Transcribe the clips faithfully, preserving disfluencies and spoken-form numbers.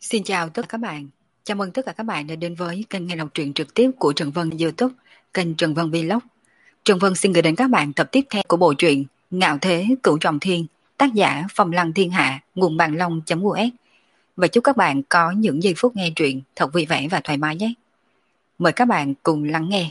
Xin chào tất cả các bạn. Chào mừng tất cả các bạn đã đến với kênh nghe đọc truyện trực tiếp của Trần Vân YouTube, kênh Trần Vân Vlog. Trần Vân xin gửi đến các bạn tập tiếp theo của bộ truyện Ngạo Thế Cửu Trọng Thiên, tác giả Phong Lăng Thiên Hạ, nguồn bàn long.u s. Và chúc các bạn có những giây phút nghe truyện thật vui vẻ và thoải mái nhé. Mời các bạn cùng lắng nghe.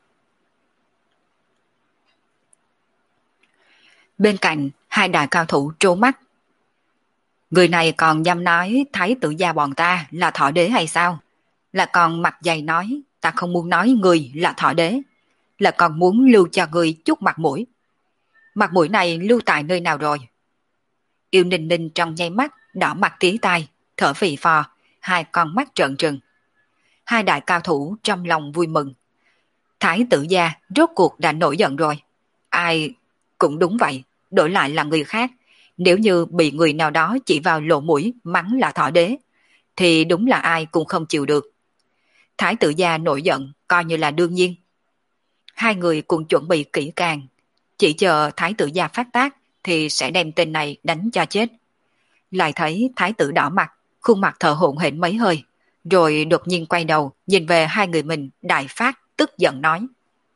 Bên cạnh, hai đại cao thủ trố mắt. Người này còn dám nói thái tử gia bọn ta là thọ đế hay sao? Là còn mặt dày nói ta không muốn nói người là thọ đế. Là còn muốn lưu cho người chút mặt mũi. Mặt mũi này lưu tại nơi nào rồi? Yêu Ninh Ninh trong nháy mắt đỏ mặt tía tai, thở phì phò, hai con mắt trợn trừng. Hai đại cao thủ trong lòng vui mừng. Thái tử gia rốt cuộc đã nổi giận rồi. Ai cũng đúng vậy, đổi lại là người khác. Nếu như bị người nào đó chỉ vào lỗ mũi mắng là thọ đế, thì đúng là ai cũng không chịu được. Thái tử gia nổi giận coi như là đương nhiên. Hai người cùng chuẩn bị kỹ càng, chỉ chờ thái tử gia phát tác thì sẽ đem tên này đánh cho chết. Lại thấy thái tử đỏ mặt, khuôn mặt thở hổn hển mấy hơi, rồi đột nhiên quay đầu nhìn về hai người mình, đại phát tức giận nói: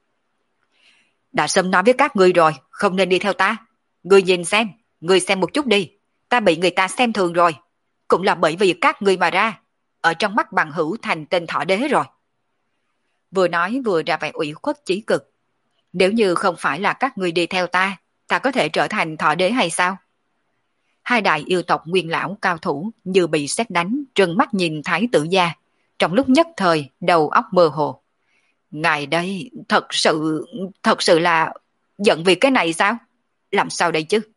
đã sớm nói với các ngươi rồi, không nên đi theo ta. Ngươi nhìn xem, ngươi xem một chút đi, ta bị người ta xem thường rồi, cũng là bởi vì các ngươi mà ra, ở trong mắt bằng hữu thành tên thọ đế rồi. Vừa nói vừa ra vẻ ủy khuất chí cực. Nếu như không phải là các ngươi đi theo ta, ta có thể trở thành thọ đế hay sao? Hai đại yêu tộc nguyên lão cao thủ như bị sét đánh, trừng mắt nhìn thái tử gia, trong lúc nhất thời đầu óc mơ hồ. Ngài đây thật sự, thật sự là giận vì cái này sao? Làm sao đây chứ?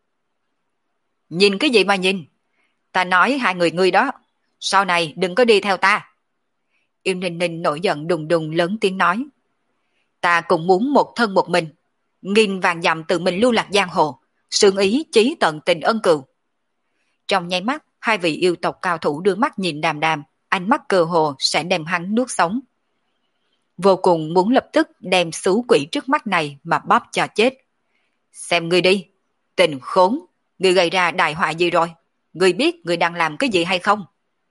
Nhìn cái gì mà nhìn? Ta nói hai người ngươi đó, sau này đừng có đi theo ta. Yêu Ninh Ninh nổi giận đùng đùng lớn tiếng nói: ta cũng muốn một thân một mình, nghìn vàng dặm tự mình lưu lạc giang hồ, xương ý chí tận tình ân cừu. Trong nháy mắt, hai vị yêu tộc cao thủ đưa mắt nhìn Đàm Đàm, ánh mắt cơ hồ sẽ đem hắn nuốt sống. Vô cùng muốn lập tức đem xú quỷ trước mắt này mà bóp cho chết. Xem ngươi đi, tình khốn, ngươi gây ra đại họa gì rồi? Ngươi biết ngươi đang làm cái gì hay không?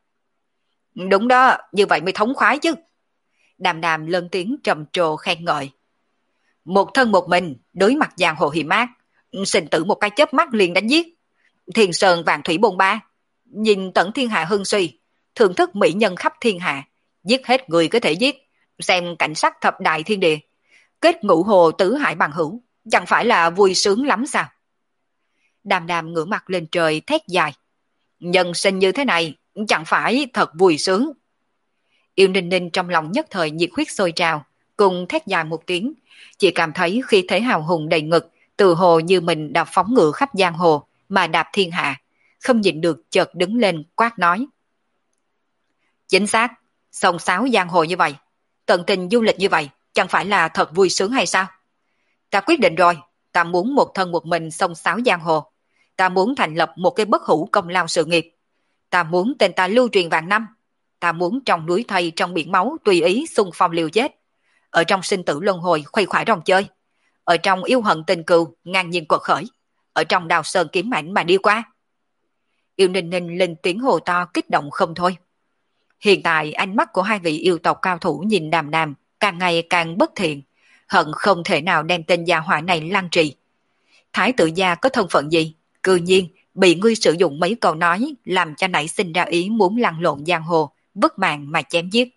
Đúng đó, như vậy mới thống khoái chứ. Đàm Đàm lớn tiếng trầm trồ khen ngợi. Một thân một mình, đối mặt giang hồ hiểm ác, sinh tử một cái chớp mắt liền đánh giết. Thiên sơn vạn thủy bồn ba, nhìn tận thiên hạ hưng suy, thưởng thức mỹ nhân khắp thiên hạ, giết hết người có thể giết, xem cảnh sắc thập đại thiên địa, kết ngũ hồ tứ hải bằng hữu, chẳng phải là vui sướng lắm sao? Đàm Đàm ngửa mặt lên trời thét dài. Nhân sinh như thế này, chẳng phải thật vui sướng. Yêu Ninh Ninh trong lòng nhất thời nhiệt huyết sôi trào, cùng thét dài một tiếng, chỉ cảm thấy khi thế hào hùng đầy ngực, từ hồ như mình đã phóng ngựa khắp giang hồ mà đạp thiên hạ, không nhịn được chợt đứng lên quát nói: chính xác, sông sáo giang hồ như vậy, tận tình du lịch như vậy, chẳng phải là thật vui sướng hay sao? Ta quyết định rồi, ta muốn một thân một mình sông sáo giang hồ, ta muốn thành lập một cái bất hủ công lao sự nghiệp, ta muốn tên ta lưu truyền vạn năm, ta muốn trong núi thây trong biển máu tùy ý xung phong liều chết, ở trong sinh tử luân hồi khuây khỏa rong chơi, ở trong yêu hận tình cừu ngang nhiên quật khởi, ở trong đào sơn kiếm ảnh mà đi qua. Yêu Ninh Ninh lên tiếng hồ to kích động không thôi. Hiện tại ánh mắt của hai vị yêu tộc cao thủ nhìn Đàm Đàm càng ngày càng bất thiện, hận không thể nào đem tên gia hỏa này lăng trì. Thái tử gia có thân phận gì, cư nhiên bị ngươi sử dụng mấy câu nói làm cho nảy sinh ra ý muốn lăn lộn giang hồ, vứt mạng mà chém giết.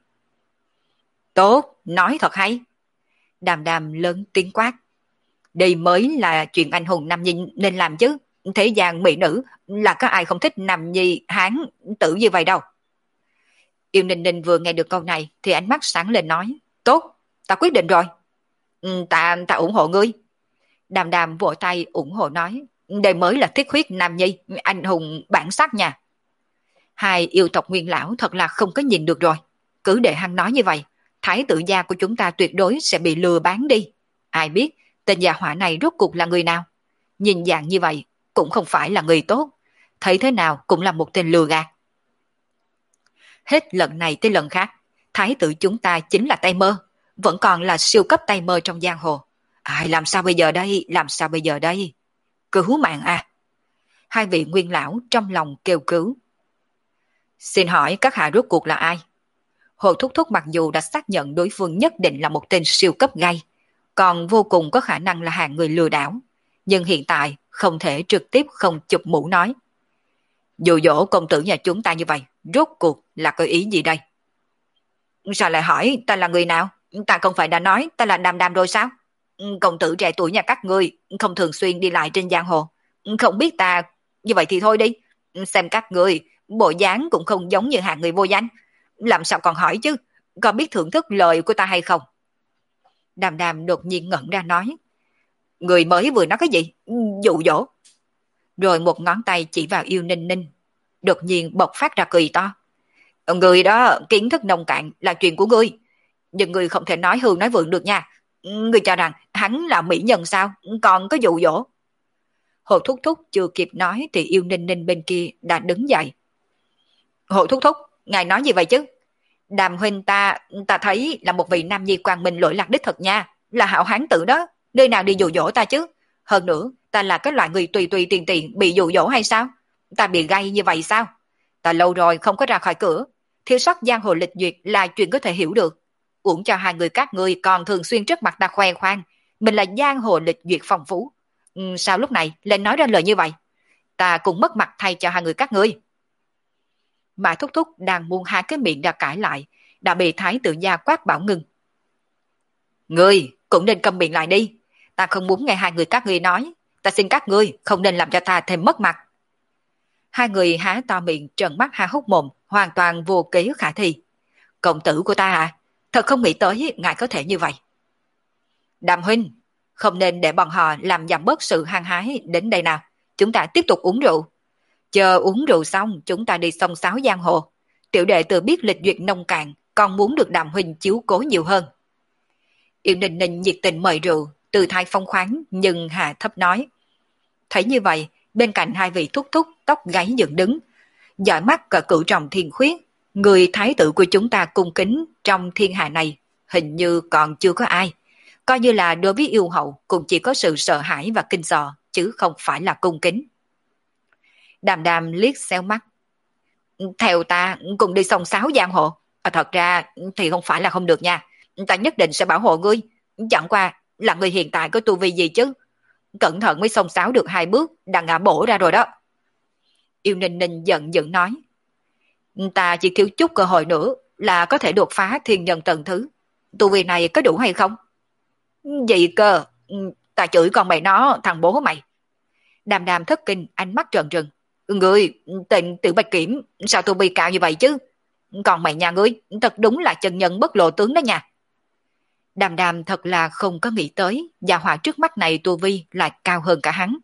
Tốt, nói thật hay. Đàm Đàm lớn tiếng quát. Đây mới là chuyện anh hùng nam nhi nên làm chứ. Thế gian mỹ nữ là có ai không thích nam nhi hán tử như vậy đâu. Yêu Ninh Ninh vừa nghe được câu này thì ánh mắt sáng lên nói: tốt, ta quyết định rồi. Ừ, ta, ta ủng hộ ngươi. Đàm Đàm vỗ tay ủng hộ nói: đây mới là thiết huyết nam nhi, anh hùng bản sắc nha. Hai yêu tộc nguyên lão thật là không có nhìn được rồi. Cứ để hắn nói như vậy, thái tử gia của chúng ta tuyệt đối sẽ bị lừa bán đi. Ai biết tên gia hỏa này rốt cuộc là người nào? Nhìn dạng như vậy cũng không phải là người tốt, thấy thế nào cũng là một tên lừa gạt. Hết lần này tới lần khác, thái tử chúng ta chính là tay mơ, vẫn còn là siêu cấp tay mơ trong giang hồ. Ai làm sao bây giờ đây, làm sao bây giờ đây? Cứu mạng à! Hai vị nguyên lão trong lòng kêu cứu. Xin hỏi các hạ rốt cuộc là ai? Hồ Thúc Thúc mặc dù đã xác nhận đối phương nhất định là một tên siêu cấp gay, còn vô cùng có khả năng là hạng người lừa đảo, nhưng hiện tại không thể trực tiếp không chụp mũ nói. Dụ dỗ công tử nhà chúng ta như vậy, rốt cuộc là có ý gì đây? Sao lại hỏi ta là người nào? Ta không phải đã nói ta là Đàm Đàm rồi sao? Công tử trẻ tuổi nhà các ngươi không thường xuyên đi lại trên giang hồ, không biết ta, như vậy thì thôi đi. Xem các ngươi, bộ dáng cũng không giống như hạng người vô danh. Làm sao còn hỏi chứ? Có biết thưởng thức lời của ta hay không? Đàm Đàm đột nhiên ngẩn ra nói. Người mới vừa nói cái gì? Dụ dỗ. Rồi một ngón tay chỉ vào Yêu Ninh Ninh, đột nhiên bộc phát ra cười to. Người đó kiến thức nông cạn là chuyện của ngươi, nhưng ngươi không thể nói hưu nói vượng được nha. Ngươi cho rằng hắn là mỹ nhân sao? Còn có dụ dỗ. Hồ Thúc Thúc chưa kịp nói thì Yêu Ninh Ninh bên kia đã đứng dậy. Hồ Thúc Thúc, ngài nói gì vậy chứ? Đàm huynh ta, ta thấy là một vị nam nhi quang minh lỗi lạc đích thật nha, là hảo hán tử đó, nơi nào đi dụ dỗ ta chứ? Hơn nữa, ta là cái loại người tùy tùy tiền tiền bị dụ dỗ hay sao? Ta bị gay như vậy sao? Ta lâu rồi không có ra khỏi cửa, thiếu sót giang hồ lịch duyệt là chuyện có thể hiểu được. Uổng cho hai người các ngươi còn thường xuyên trước mặt ta khoe khoang mình là giang hồ lịch duyệt phong phú. Ừ, sao lúc này lên nói ra lời như vậy? Ta cũng mất mặt thay cho hai người các ngươi. Mã Thúc Thúc đang muốn hai cái miệng đã cãi lại, đã bị Thái tử gia quát bảo ngưng. Ngươi cũng nên câm miệng lại đi, ta không muốn nghe hai người các ngươi nói, ta xin các ngươi không nên làm cho ta thêm mất mặt. Hai người há to miệng trợn mắt há hốc mồm, hoàn toàn vô kế khả thi. Công tử của ta à, thật không nghĩ tới ngài có thể như vậy. Đàm huynh, không nên để bọn họ làm giảm bớt sự hăng hái đến đây nào, chúng ta tiếp tục uống rượu. Chờ uống rượu xong chúng ta đi xông xáo giang hồ. Tiểu đệ tự biết lịch duyệt nông cạn, còn muốn được Đàm huynh chiếu cố nhiều hơn. Yêu Ninh Ninh nhiệt tình mời rượu, từ thái phong khoáng nhưng hạ thấp nói. Thấy như vậy, bên cạnh hai vị thúc thúc tóc gáy dựng đứng, dõi mắt cả cửu trọng thiên khuyết, người thái tử của chúng ta cung kính trong thiên hạ này hình như còn chưa có ai. Coi như là đối với yêu hậu cũng chỉ có sự sợ hãi và kinh sợ, chứ không phải là cung kính. Đàm Đàm liếc xéo mắt. Theo ta cùng đi xông xáo giang hồ. À, thật ra thì không phải là không được nha. Ta nhất định sẽ bảo hộ ngươi. Chẳng qua là ngươi hiện tại có tu vi gì chứ. Cẩn thận mới xông xáo được hai bước đã ngã bổ ra rồi đó. Yêu Ninh Ninh giận dữ nói. Ta chỉ thiếu chút cơ hội nữa là có thể đột phá thiên nhân tầng thứ. Tu vi này có đủ hay không? Gì cơ? Ta chửi con mày nó, thằng bố mày. Đàm Đàm thất kinh, ánh mắt trợn trừng. Ngươi, tên Tiểu Bạch Kiểm, sao tu vi cao như vậy chứ? Còn mày nhà ngươi, thật đúng là chân nhân bất lộ tướng đó nha. Đàm Đàm thật là không có nghĩ tới, gia hỏa trước mắt này tu vi lại cao hơn cả hắn.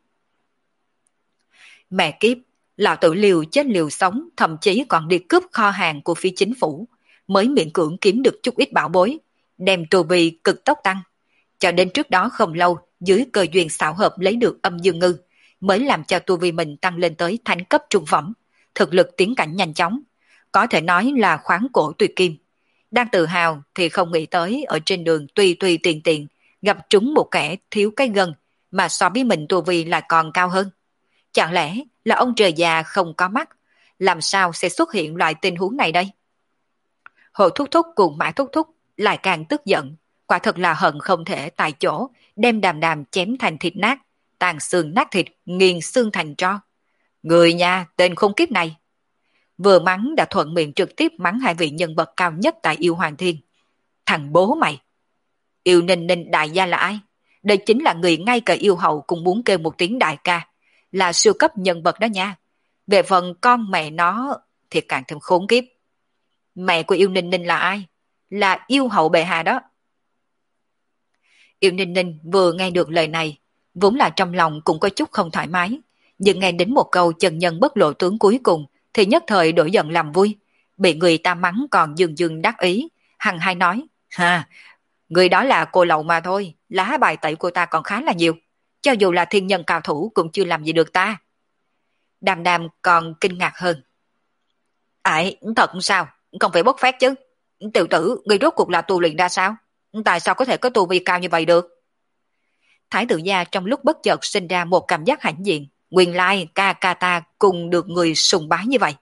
Mẹ kiếp, lão tử liều chết liều sống, thậm chí còn đi cướp kho hàng của phía chính phủ, mới miễn cưỡng kiếm được chút ít bảo bối, đem tu vi cực tốc tăng. Cho đến trước đó không lâu, dưới cơ duyên xảo hợp lấy được âm dương ngư, mới làm cho tu vi mình tăng lên tới thánh cấp trung phẩm, thực lực tiến cảnh nhanh chóng, có thể nói là khoáng cổ tuyệt kim. Đang tự hào thì không nghĩ tới ở trên đường tùy tùy tiền tiền, gặp trúng một kẻ thiếu cái gân, mà so với mình tu vi lại còn cao hơn. Chẳng lẽ là ông trời già không có mắt, làm sao sẽ xuất hiện loại tình huống này đây? Hồ Thúc Thúc cùng Mã Thúc Thúc lại càng tức giận, quả thật là hận không thể tại chỗ đem Đàm Đàm chém thành thịt nát, tàn xương nát thịt, nghiền xương thành tro. Người nha, tên khốn kiếp này. Vừa mắng đã thuận miệng trực tiếp mắng hai vị nhân vật cao nhất tại Yêu Hoàng Thiên. Thằng bố mày! Yêu Ninh Ninh đại gia là ai? Đây chính là người ngay cả yêu hậu cũng muốn kêu một tiếng đại ca, là siêu cấp nhân vật đó nha. Về phần con mẹ nó thì càng thêm khốn kiếp. Mẹ của Yêu Ninh Ninh là ai? Là yêu hậu bệ hạ đó. Yêu Ninh Ninh vừa nghe được lời này, vốn là trong lòng cũng có chút không thoải mái, nhưng nghe đến một câu chân nhân bất lộ tướng cuối cùng thì nhất thời đổi giận làm vui, bị người ta mắng còn dừng dừng đắc ý, hằng hai nói, ha, người đó là cô lậu mà thôi, lá bài tẩy của ta còn khá là nhiều, cho dù là thiên nhân cao thủ cũng chưa làm gì được ta. Đàm Đàm còn kinh ngạc hơn. Ải, thật sao, không phải bốc phét chứ, tiểu tử, người rốt cuộc là tu luyện ra sao, tại sao có thể có tu vi cao như vậy được? Thái tử gia trong lúc bất chợt sinh ra một cảm giác hãnh diện, nguyên lai ca ca ta cùng được người sùng bái như vậy.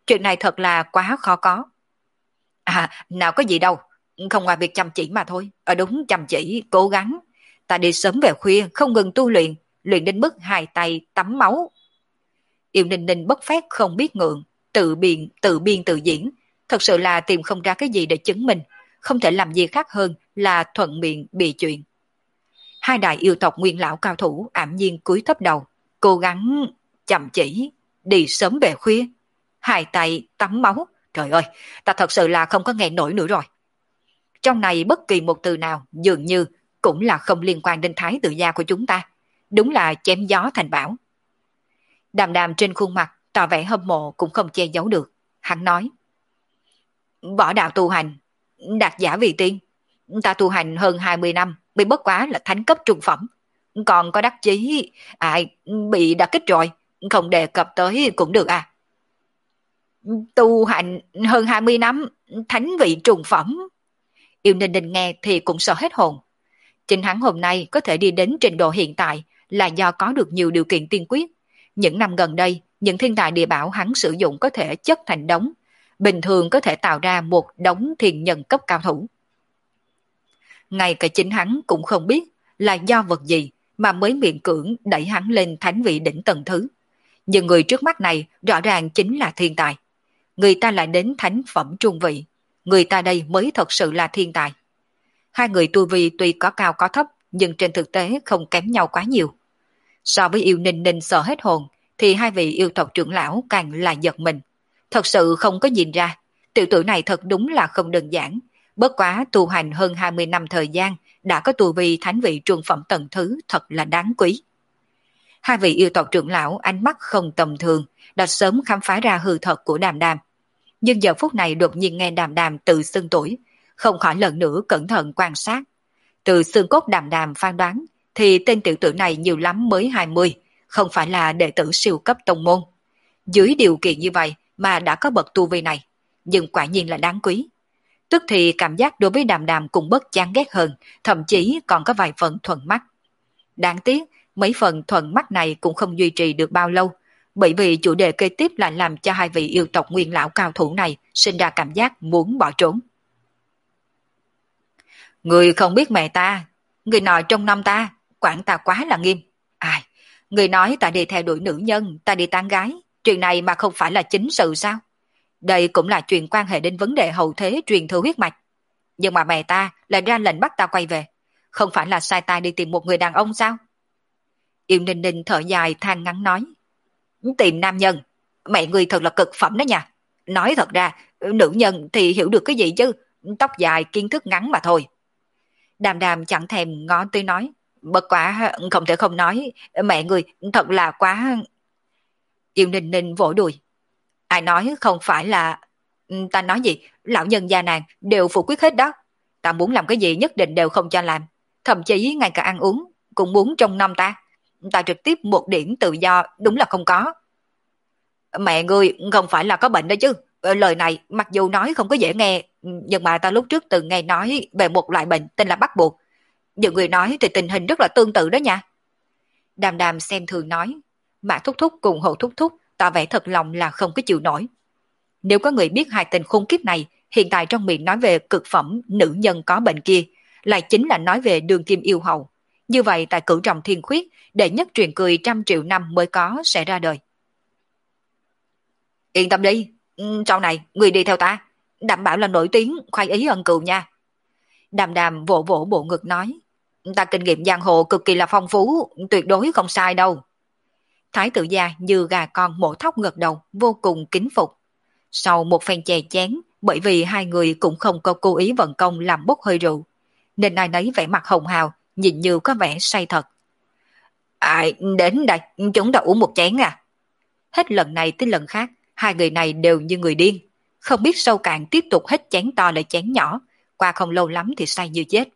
Chuyện này thật là quá khó có. À, nào có gì đâu, không ngoài việc chăm chỉ mà thôi. Ở đúng chăm chỉ, cố gắng. Ta đi sớm về khuya, không ngừng tu luyện, luyện đến mức hai tay tắm máu. Yêu Ninh Ninh bất phát không biết ngượng, tự biện, tự biên tự diễn. Thật sự là tìm không ra cái gì để chứng minh, không thể làm gì khác hơn là thuận miệng bị chuyện. Hai đại yêu tộc nguyên lão cao thủ ảm nhiên cúi thấp đầu, cố gắng chăm chỉ, đi sớm về khuya, hai tay tắm máu. Trời ơi, ta thật sự là không có nghe nổi nữa rồi. Trong này bất kỳ một từ nào dường như cũng là không liên quan đến thái tử gia của chúng ta. Đúng là chém gió thành bão. Đàm đàm trên khuôn mặt tỏ vẻ hâm mộ cũng không che giấu được. Hắn nói, võ đạo tu hành, đạt giả vì tiên. Ta tu hành hơn hai mươi năm, bị bất quá là thánh cấp trung phẩm. Còn có đắc chí, ai bị đả kích rồi, không đề cập tới cũng được à. Tu hành hơn hai mươi năm, thánh vị trùng phẩm. Yêu Ninh Ninh nghe thì cũng sợ hết hồn. Chính hắn hôm nay có thể đi đến trình độ hiện tại là do có được nhiều điều kiện tiên quyết. Những năm gần đây, những thiên tài địa bảo hắn sử dụng có thể chất thành đống, bình thường có thể tạo ra một đống thiên nhân cấp cao thủ. Ngay cả chính hắn cũng không biết là do vật gì mà mới miễn cưỡng đẩy hắn lên thánh vị đỉnh tầng thứ. Nhưng người trước mắt này rõ ràng chính là thiên tài. Người ta lại đến thánh phẩm trung vị, người ta đây mới thật sự là thiên tài. Hai người tu vi tuy có cao có thấp, nhưng trên thực tế không kém nhau quá nhiều. So với Yêu Ninh Ninh sợ hết hồn, thì hai vị yêu tộc trưởng lão càng là giật mình. Thật sự không có nhìn ra, tiểu tử này thật đúng là không đơn giản. Bất quá tu hành hơn hai mươi năm thời gian, đã có tu vi thánh vị trung phẩm tầng thứ thật là đáng quý. Hai vị yêu tộc trưởng lão ánh mắt không tầm thường, đã sớm khám phá ra hư thật của Đàm Đàm. Nhưng giờ phút này đột nhiên nghe Đàm Đàm tự xưng tuổi, không khỏi lần nữa cẩn thận quan sát. Từ xương cốt Đàm Đàm phán đoán, thì tên tiểu tử này nhiều lắm mới hai mươi, không phải là đệ tử siêu cấp tông môn. Dưới điều kiện như vậy mà đã có bậc tu vi này, nhưng quả nhiên là đáng quý. Tức thì cảm giác đối với Đàm Đàm cũng bất chán ghét hơn, thậm chí còn có vài phần thuận mắt. Đáng tiếc, mấy phần thuận mắt này cũng không duy trì được bao lâu, bởi vì chủ đề kế tiếp lại làm cho hai vị yêu tộc nguyên lão cao thủ này sinh ra cảm giác muốn bỏ trốn. Người không biết mẹ ta, người nói trong năm ta, quản ta quá là nghiêm. Ai, người nói ta đi theo đuổi nữ nhân, ta đi tán gái, chuyện này mà không phải là chính sự sao? Đây cũng là chuyện quan hệ đến vấn đề hậu thế truyền thừa huyết mạch. Nhưng mà mẹ ta lại ra lệnh bắt ta quay về, không phải là sai ta đi tìm một người đàn ông sao? Yêu Ninh Ninh thở dài than ngắn nói, tìm nam nhân, mẹ người thật là cực phẩm đó nha. Nói thật ra, nữ nhân thì hiểu được cái gì chứ, tóc dài kiến thức ngắn mà thôi. Đàm Đàm chẳng thèm ngó tới nói, bất quả không thể không nói, mẹ người thật là quá. Yêu Ninh Ninh vỗ đùi, ai nói không phải là. Ta nói gì, lão nhân gia nàng đều phụ quyết hết đó. Ta muốn làm cái gì nhất định đều không cho làm, thậm chí ngay cả ăn uống cũng muốn trong năm ta. Ta trực tiếp một điểm tự do đúng là không có. Mẹ ngươi không phải là có bệnh đó chứ. Lời này mặc dù nói không có dễ nghe, nhưng mà ta lúc trước từng nghe nói về một loại bệnh tên là bắt buộc. Nhiều người nói thì tình hình rất là tương tự đó nha. Đàm Đàm xem thường nói, Mã Thúc Thúc cùng Hồ Thúc Thúc tỏ vẻ thật lòng là không có chịu nổi. Nếu có người biết hai tình khốn kiếp này hiện tại trong miệng nói về cực phẩm nữ nhân có bệnh kia, lại chính là nói về đường kim yêu hầu. Như vậy tại cửu trọng thiên khuyết, đệ nhất truyền cười trăm triệu năm mới có sẽ ra đời. Yên tâm đi, sau này người đi theo ta, đảm bảo là nổi tiếng khoái ý ân cừu nha. Đàm Đàm vỗ vỗ bộ ngực nói, ta kinh nghiệm giang hồ cực kỳ là phong phú, tuyệt đối không sai đâu. Thái tử gia như gà con mổ thóc gật đầu, vô cùng kính phục. Sau một phen chè chén, bởi vì hai người cũng không có cố ý vận công làm bốc hơi rượu, nên ai nấy vẻ mặt hồng hào, nhìn như có vẻ say thật. Ai đến đây, chúng ta uống một chén à? Hết lần này tới lần khác, hai người này đều như người điên, không biết sâu cạn tiếp tục hết chén to lại chén nhỏ, qua không lâu lắm thì say như chết.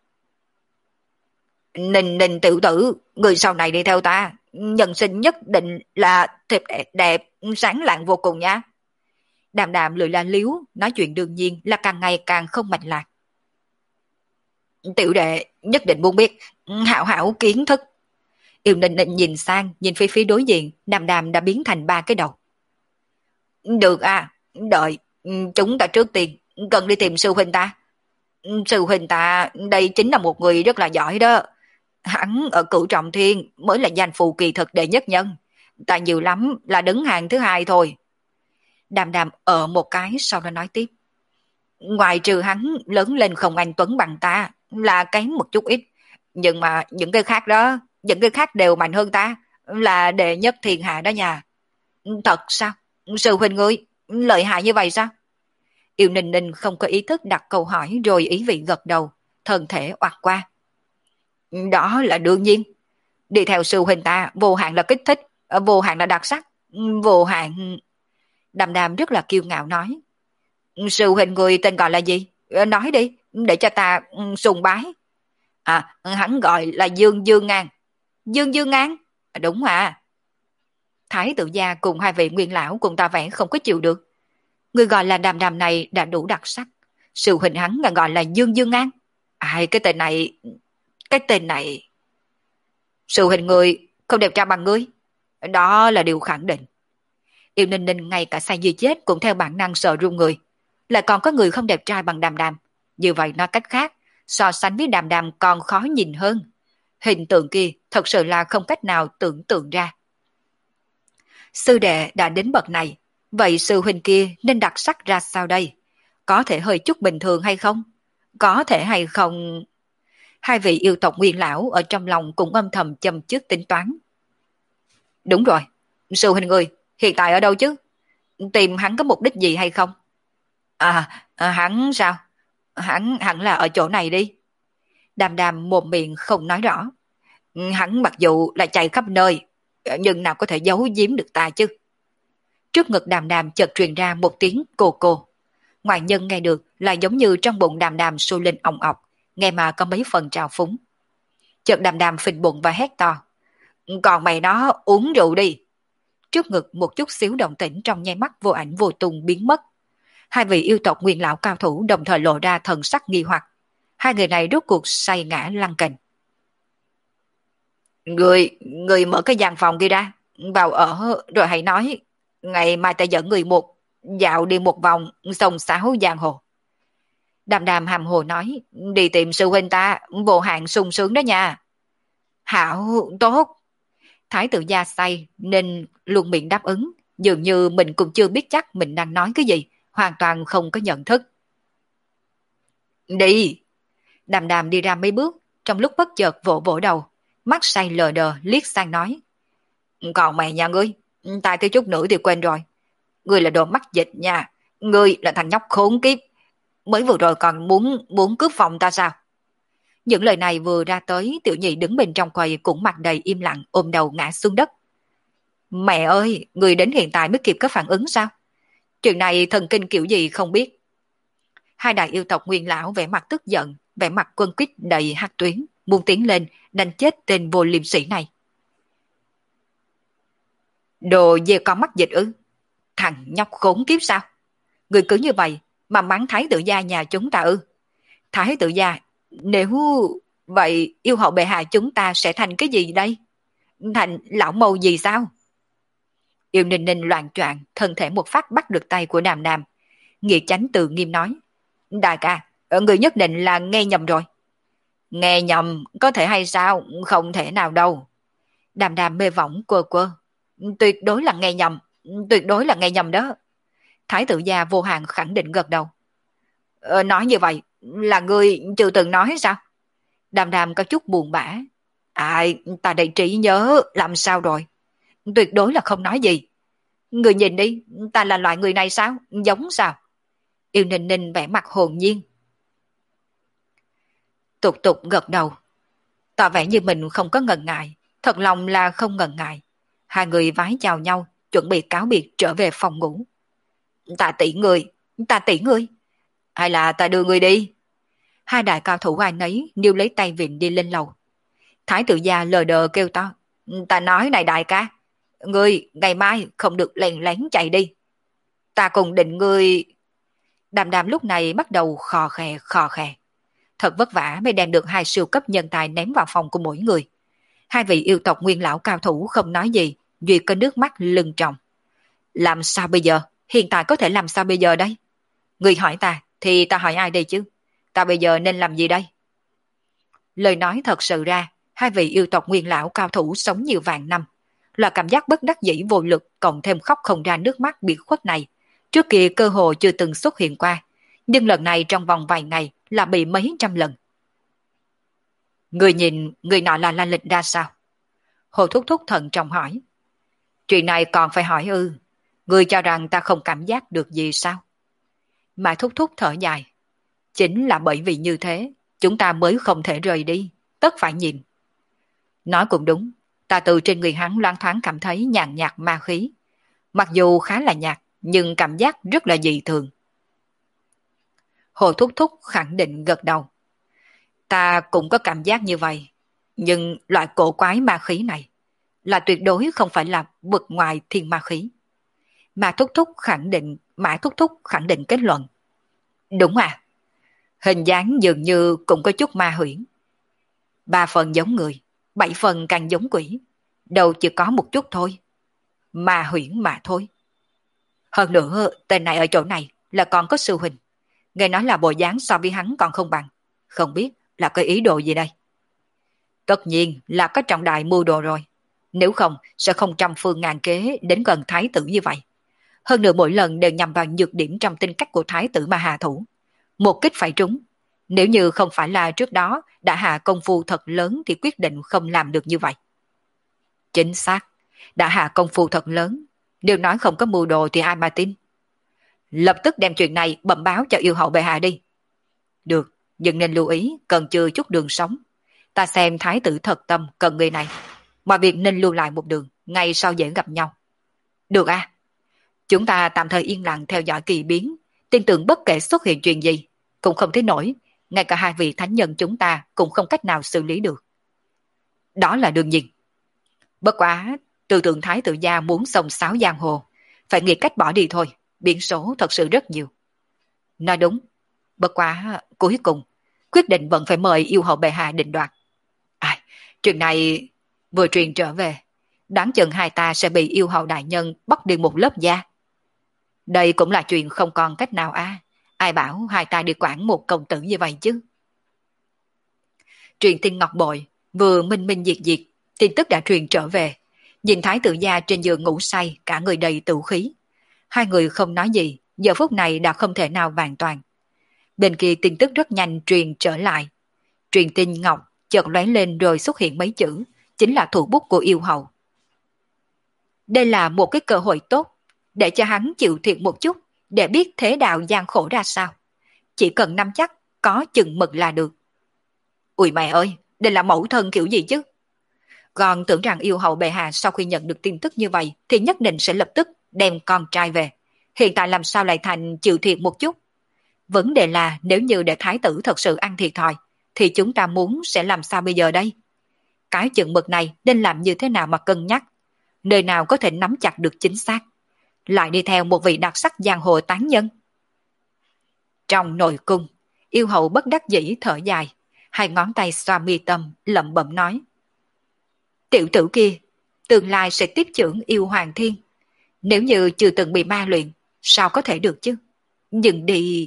Ninh Ninh tiểu tử, người sau này đi theo ta, nhân sinh nhất định là thiệp đẹp, đẹp sáng lạng vô cùng nha. Đàm Đàm lười la liếu, nói chuyện đương nhiên là càng ngày càng không mạch lạc. Tiểu đệ nhất định muốn biết, hảo hảo kiến thức. Yêu Ninh Ninh nhìn sang, nhìn phía phía đối diện, Đàm Đàm đã biến thành ba cái đầu. Được à, đợi, chúng ta trước tiên cần đi tìm sư huynh ta. Sư huynh ta đây chính là một người rất là giỏi đó. Hắn ở Cửu Trọng Thiên mới là danh phù kỳ thực đệ nhất nhân. Ta nhiều lắm là đứng hàng thứ hai thôi. Đàm Đàm ở một cái sau đó nói tiếp. Ngoài trừ hắn lớn lên không anh tuấn bằng ta, là kém một chút ít. Nhưng mà những cái khác đó, những cái khác đều mạnh hơn ta, là đệ nhất thiên hạ đó nha. Thật sao? Sư huynh ngươi, lợi hại như vậy sao? Yêu Ninh Ninh không có ý thức đặt câu hỏi rồi ý vị gật đầu, thân thể oặt qua. Đó là đương nhiên. Đi theo sư huynh ta, vô hạn là kích thích, vô hạn là đặc sắc, vô hạn... Đàm Đàm rất là kiêu ngạo nói. Sư huynh người tên gọi là gì? Nói đi, để cho ta sùng bái. À, hắn gọi là Dương Dương Ngang. Dương Dương Ngang? Đúng à. Thái tử gia cùng hai vị nguyên lão cùng ta vẽ không có chịu được. Người gọi là Đàm Đàm này đã đủ đặc sắc. Sư huynh hắn là gọi là Dương Dương Ngang. Ai, cái tên này... Cái tên này... Sư huynh người không đẹp trai bằng ngươi. Đó là điều khẳng định. Yêu Ninh Ninh ngay cả say như chết cũng theo bản năng sợ run người. Lại còn có người không đẹp trai bằng Đàm Đàm. Như vậy nói cách khác, so sánh với Đàm Đàm còn khó nhìn hơn. Hình tượng kia thật sự là không cách nào tưởng tượng ra. Sư đệ đã đến bậc này, vậy sư huynh kia nên đặc sắc ra sao đây? Có thể hơi chút bình thường hay không? Có thể hay không? Hai vị yêu tộc nguyên lão ở trong lòng cũng âm thầm châm chước tính toán. Đúng rồi, sư huynh người hiện tại ở đâu chứ? Tìm hắn có mục đích gì hay không? À, à hắn sao? Hắn hẳn là ở chỗ này đi. Đàm Đàm một miệng không nói rõ. Hắn mặc dù là chạy khắp nơi, nhưng nào có thể giấu giếm được ta chứ? Trước ngực Đàm Đàm chợt truyền ra một tiếng cô cô. Ngoại nhân nghe được là giống như trong bụng Đàm Đàm sôi lên ong ọc, nghe mà có mấy phần trào phúng. Chợt Đàm Đàm phình bụng và hét to. Còn mày nó uống rượu đi. Trước ngực một chút xíu động tĩnh trong nháy mắt vô ảnh vô tung biến mất. Hai vị yêu tộc nguyên lão cao thủ đồng thời lộ ra thần sắc nghi hoặc. Hai người này rốt cuộc say ngã lăn cành. Người, người mở cái gian phòng kia ra, vào ở rồi hãy nói. Ngày mai ta dẫn người một dạo đi một vòng sông sáo giang hồ. Đàm Đàm hàm hồ nói, đi tìm sư huynh ta, bộ hạng sung sướng đó nha. Hảo, tốt. Thái tử gia say nên luôn miệng đáp ứng, dường như mình cũng chưa biết chắc mình đang nói cái gì, hoàn toàn không có nhận thức. Đi! Đàm Đàm đi ra mấy bước, trong lúc bất chợt vỗ vỗ đầu, mắt say lờ đờ liếc sang nói. Còn mày nhà ngươi, ta thiếu chút nữa thì quên rồi. Ngươi là đồ mắc dịch nha, ngươi là thằng nhóc khốn kiếp. Mới vừa rồi còn muốn muốn cướp phòng ta sao? Những lời này vừa ra tới, Tiểu Nhị đứng bên trong quầy cũng mặt đầy im lặng, ôm đầu ngã xuống đất. Mẹ ơi, người đến hiện tại mới kịp có phản ứng sao? Chuyện này thần kinh kiểu gì không biết. Hai đại yêu tộc nguyên lão vẻ mặt tức giận, vẻ mặt quân quýt đầy hắc tuyến, muốn tiến lên đánh chết tên vô liêm sĩ này. Đồ dê con mắt dịch ư? Thằng nhóc khốn kiếp sao? Người cứ như vậy mà mắng thái tử gia nhà chúng ta ư? Thái tử gia, nếu vậy yêu hậu bệ hạ chúng ta sẽ thành cái gì đây? Thành lão mâu gì sao? Yêu Ninh Ninh loạn choạng, thân thể một phát bắt được tay của Đàm Đàm. Nghĩa Chánh tự nghiêm nói. Đại ca, người nhất định là nghe nhầm rồi. Nghe nhầm, có thể hay sao? Không thể nào đâu. Đàm Đàm mê võng quơ quơ. Tuyệt đối là nghe nhầm, tuyệt đối là nghe nhầm đó. Thái tử gia vô hạn khẳng định gật đầu. Ờ, nói như vậy, là ngươi chưa từng nói sao? Đàm Đàm có chút buồn bã. Ai, ta đầy trí nhớ, làm sao rồi? Tuyệt đối là không nói gì. Người nhìn đi, ta là loại người này sao? Giống sao? Yêu Ninh Ninh vẻ mặt hồn nhiên. Tục tục gật đầu. Tỏ vẻ như mình không có ngần ngại. Thật lòng là không ngần ngại. Hai người vái chào nhau, chuẩn bị cáo biệt trở về phòng ngủ. Ta tỷ người, ta tỷ người. Hay là ta đưa người đi? Hai đại cao thủ ai nấy níu lấy tay vịn đi lên lầu. Thái tử gia lờ đờ kêu to. Ta nói này đại ca, ngươi ngày mai không được lén lén chạy đi. Ta cùng định ngươi... Đàm Đàm lúc này bắt đầu khò khè khò khè. Thật vất vả mới đem được hai siêu cấp nhân tài ném vào phòng của mỗi người. Hai vị yêu tộc nguyên lão cao thủ không nói gì, duy có nước mắt lưng tròng. Làm sao bây giờ? hiện tại có thể làm sao bây giờ đây? Người hỏi ta, thì ta hỏi ai đây chứ? Ta bây giờ nên làm gì đây? Lời nói thật sự ra, hai vị yêu tộc nguyên lão cao thủ sống nhiều vạn năm. Là cảm giác bất đắc dĩ vô lực cộng thêm khóc không ra nước mắt bị khuất này. Trước kia cơ hồ chưa từng xuất hiện qua. Nhưng lần này trong vòng vài ngày là bị mấy trăm lần. Người nhìn người nọ là La Lịch ra sao? Hồ Thúc Thúc thận trọng hỏi. Chuyện này còn phải hỏi ư? Người cho rằng ta không cảm giác được gì sao? Mà Thúc Thúc thở dài. Chính là bởi vì như thế, chúng ta mới không thể rời đi, tất phải nhìn. Nói cũng đúng, ta từ trên người hắn loáng thoáng cảm thấy nhàn nhạt ma khí. Mặc dù khá là nhạt, nhưng cảm giác rất là dị thường. Hồ Thúc Thúc khẳng định gật đầu. Ta cũng có cảm giác như vậy, nhưng loại cổ quái ma khí này là tuyệt đối không phải là vượt ngoài thiên ma khí. Mà Thúc Thúc khẳng định, Mã Thúc Thúc khẳng định kết luận. Đúng à, hình dáng dường như cũng có chút ma huyễn. Ba phần giống người, bảy phần càng giống quỷ, đâu chỉ có một chút thôi. Ma huyễn mà thôi. Hơn nữa, tên này ở chỗ này là còn có sư huynh. Nghe nói là bộ dáng so với hắn còn không bằng. Không biết là có ý đồ gì đây? Tất nhiên là có trọng đại mưu đồ rồi. Nếu không, sẽ không trăm phương ngàn kế đến gần thái tử như vậy. Hơn nữa mỗi lần đều nhằm vào nhược điểm trong tính cách của thái tử mà hạ thủ. Một kích phải trúng. Nếu như không phải là trước đó đã hạ công phu thật lớn thì quyết định không làm được như vậy. Chính xác, đã hạ công phu thật lớn. Nếu nói không có mưu đồ thì ai mà tin. Lập tức đem chuyện này bẩm báo cho yêu hậu bệ hạ đi. Được, nhưng nên lưu ý cần chưa chút đường sống. Ta xem thái tử thật tâm cần người này. Mà việc nên lưu lại một đường, ngay sau dễ gặp nhau. Được à? Chúng ta tạm thời yên lặng theo dõi kỳ biến, tin tưởng bất kể xuất hiện chuyện gì, cũng không thấy nổi, ngay cả hai vị thánh nhân chúng ta cũng không cách nào xử lý được. Đó là đương nhiên. Bất quá, tư tưởng thái tử gia muốn xông xáo giang hồ, phải nghĩ cách bỏ đi thôi, biến số thật sự rất nhiều. Nói đúng, bất quá, cuối cùng, quyết định vẫn phải mời yêu hậu bệ hạ định đoạt. À, chuyện này vừa truyền trở về, đoán chừng hai ta sẽ bị yêu hậu đại nhân bắt đi một lớp da. Đây cũng là chuyện không còn cách nào à. Ai bảo hai ta đi quản một công tử như vậy chứ? Truyền tin ngọc bội, vừa minh minh diệt diệt, tin tức đã truyền trở về. Nhìn thái tử gia trên giường ngủ say, cả người đầy tử khí. Hai người không nói gì, giờ phút này đã không thể nào vàng toàn. Bên kia tin tức rất nhanh truyền trở lại. Truyền tin ngọc chợt lóe lên rồi xuất hiện mấy chữ, chính là thủ bút của yêu hậu. Đây là một cái cơ hội tốt, để cho hắn chịu thiệt một chút, để biết thế đạo gian khổ ra sao. Chỉ cần nắm chắc, có chừng mực là được. Ui mẹ ơi, đây là mẫu thân kiểu gì chứ? Còn tưởng rằng yêu hậu bệ hạ sau khi nhận được tin tức như vậy, thì nhất định sẽ lập tức đem con trai về. Hiện tại làm sao lại thành chịu thiệt một chút? Vấn đề là nếu như để thái tử thật sự ăn thiệt thòi, thì chúng ta muốn sẽ làm sao bây giờ đây? Cái chừng mực này nên làm như thế nào mà cân nhắc? Nơi nào có thể nắm chặt được chính xác? Lại đi theo một vị đặc sắc giang hồ tán nhân. Trong nội cung, yêu hậu bất đắc dĩ thở dài, hai ngón tay xoa mi tâm, lẩm bẩm nói. Tiểu tử kia, tương lai sẽ tiếp trưởng yêu hoàng thiên. Nếu như chưa từng bị ma luyện, sao có thể được chứ? Nhưng đi...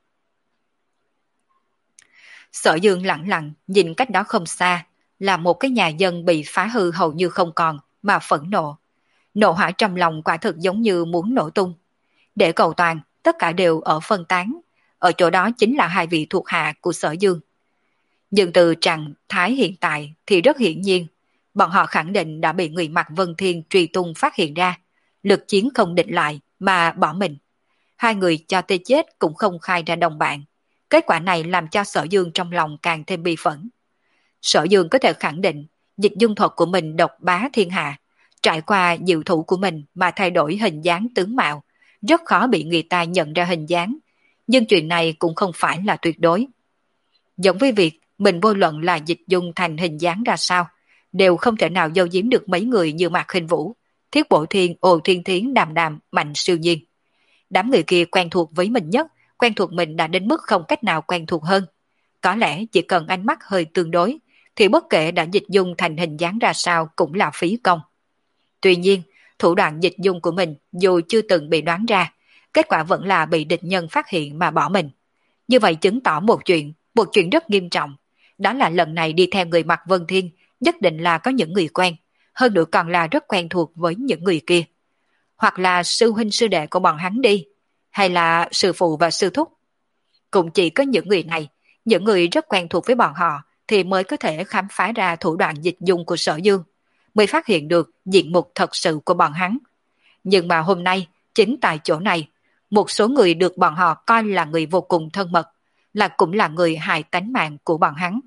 Sở Dương lặng lặng nhìn cách đó không xa, là một cái nhà dân bị phá hư hầu như không còn, mà phẫn nộ. Nộ hỏa trong lòng quả thực giống như muốn nổ tung. Để cầu toàn, tất cả đều ở phân tán. Ở chỗ đó chính là hai vị thuộc hạ của Sở Dương. Nhưng từ trạng thái hiện tại thì rất hiển nhiên, bọn họ khẳng định đã bị người mặc Vân Thiên truy tung phát hiện ra, lực chiến không địch lại mà bỏ mình. Hai người cho tê chết cũng không khai ra đồng bạn. Kết quả này làm cho Sở Dương trong lòng càng thêm bi phẫn. Sở Dương có thể khẳng định dịch dung thuật của mình độc bá thiên hạ, trải qua diệu thủ của mình mà thay đổi hình dáng tướng mạo, rất khó bị người ta nhận ra hình dáng. Nhưng chuyện này cũng không phải là tuyệt đối. Giống với việc mình vô luận là dịch dung thành hình dáng ra sao, đều không thể nào giấu giếm được mấy người như Mạc Khinh Vũ, Thiết Bộ Thiên, Ồ Thiên Thiến, Đàm Đàm, Mạnh Siêu Nhiên. Đám người kia quen thuộc với mình nhất, quen thuộc mình đã đến mức không cách nào quen thuộc hơn. Có lẽ chỉ cần ánh mắt hơi tương đối, thì bất kể đã dịch dung thành hình dáng ra sao cũng là phí công. Tuy nhiên, thủ đoạn dịch dung của mình dù chưa từng bị đoán ra, kết quả vẫn là bị địch nhân phát hiện mà bỏ mình. Như vậy chứng tỏ một chuyện, một chuyện rất nghiêm trọng. Đó là lần này đi theo người mặc Vân Thiên, nhất định là có những người quen, hơn nữa còn là rất quen thuộc với những người kia. Hoặc là sư huynh sư đệ của bọn hắn đi, hay là sư phụ và sư thúc. Cũng chỉ có những người này, những người rất quen thuộc với bọn họ, thì mới có thể khám phá ra thủ đoạn dịch dung của Sở Dương, mới phát hiện được diện mục thật sự của bọn hắn. Nhưng mà hôm nay, chính tại chỗ này, một số người được bọn họ coi là người vô cùng thân mật, là cũng là người hại tánh mạng của bọn hắn.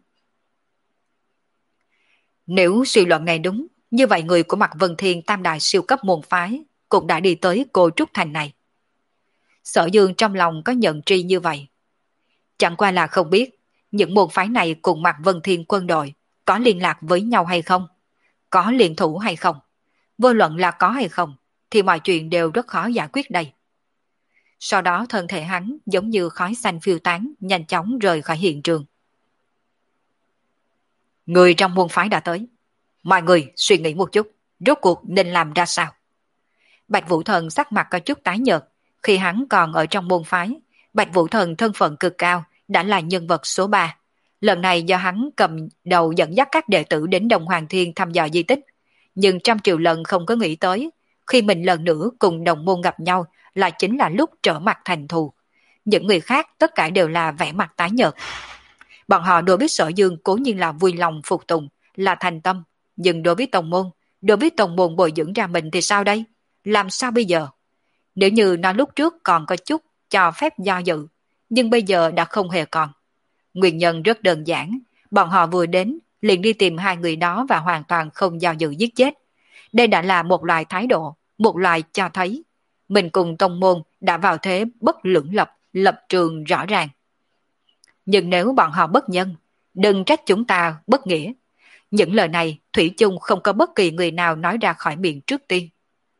Nếu suy luận này đúng, như vậy người của Mạc Vân Thiên tam đại siêu cấp môn phái cũng đã đi tới Cô Trúc Thành này. Sở Dương trong lòng có nhận tri như vậy. Chẳng qua là không biết những môn phái này cùng Mạc Vân Thiên quân đội có liên lạc với nhau hay không, có liên thủ hay không. Vô luận là có hay không thì mọi chuyện đều rất khó giải quyết đây. Sau đó thân thể hắn giống như khói xanh phiêu tán, nhanh chóng rời khỏi hiện trường. Người trong môn phái đã tới. Mọi người suy nghĩ một chút, rốt cuộc nên làm ra sao? Bạch Vũ Thần sắc mặt có chút tái nhợt. Khi hắn còn ở trong môn phái, Bạch Vũ Thần thân phận cực cao, đã là nhân vật số ba. Lần này do hắn cầm đầu dẫn dắt các đệ tử đến Đồng Hoàng Thiên thăm dò di tích. Nhưng trăm triệu lần không có nghĩ tới, khi mình lần nữa cùng đồng môn gặp nhau là chính là lúc trở mặt thành thù. Những người khác tất cả đều là vẻ mặt tái nhợt. Bọn họ đối với Sở Dương cố nhiên là vui lòng phục tùng, là thành tâm. Nhưng đối với tông môn, đối với tông môn bồi dưỡng ra mình thì sao đây? Làm sao bây giờ? Nếu như nó lúc trước còn có chút cho phép do dự, nhưng bây giờ đã không hề còn. Nguyên nhân rất đơn giản, bọn họ vừa đến liền đi tìm hai người đó và hoàn toàn không do dự giết chết. Đây đã là một loại thái độ, một loại cho thấy mình cùng tông môn đã vào thế bất lưỡng lập, lập trường rõ ràng. Nhưng nếu bọn họ bất nhân, đừng trách chúng ta bất nghĩa. Những lời này thủy chung không có bất kỳ người nào nói ra khỏi miệng trước tiên.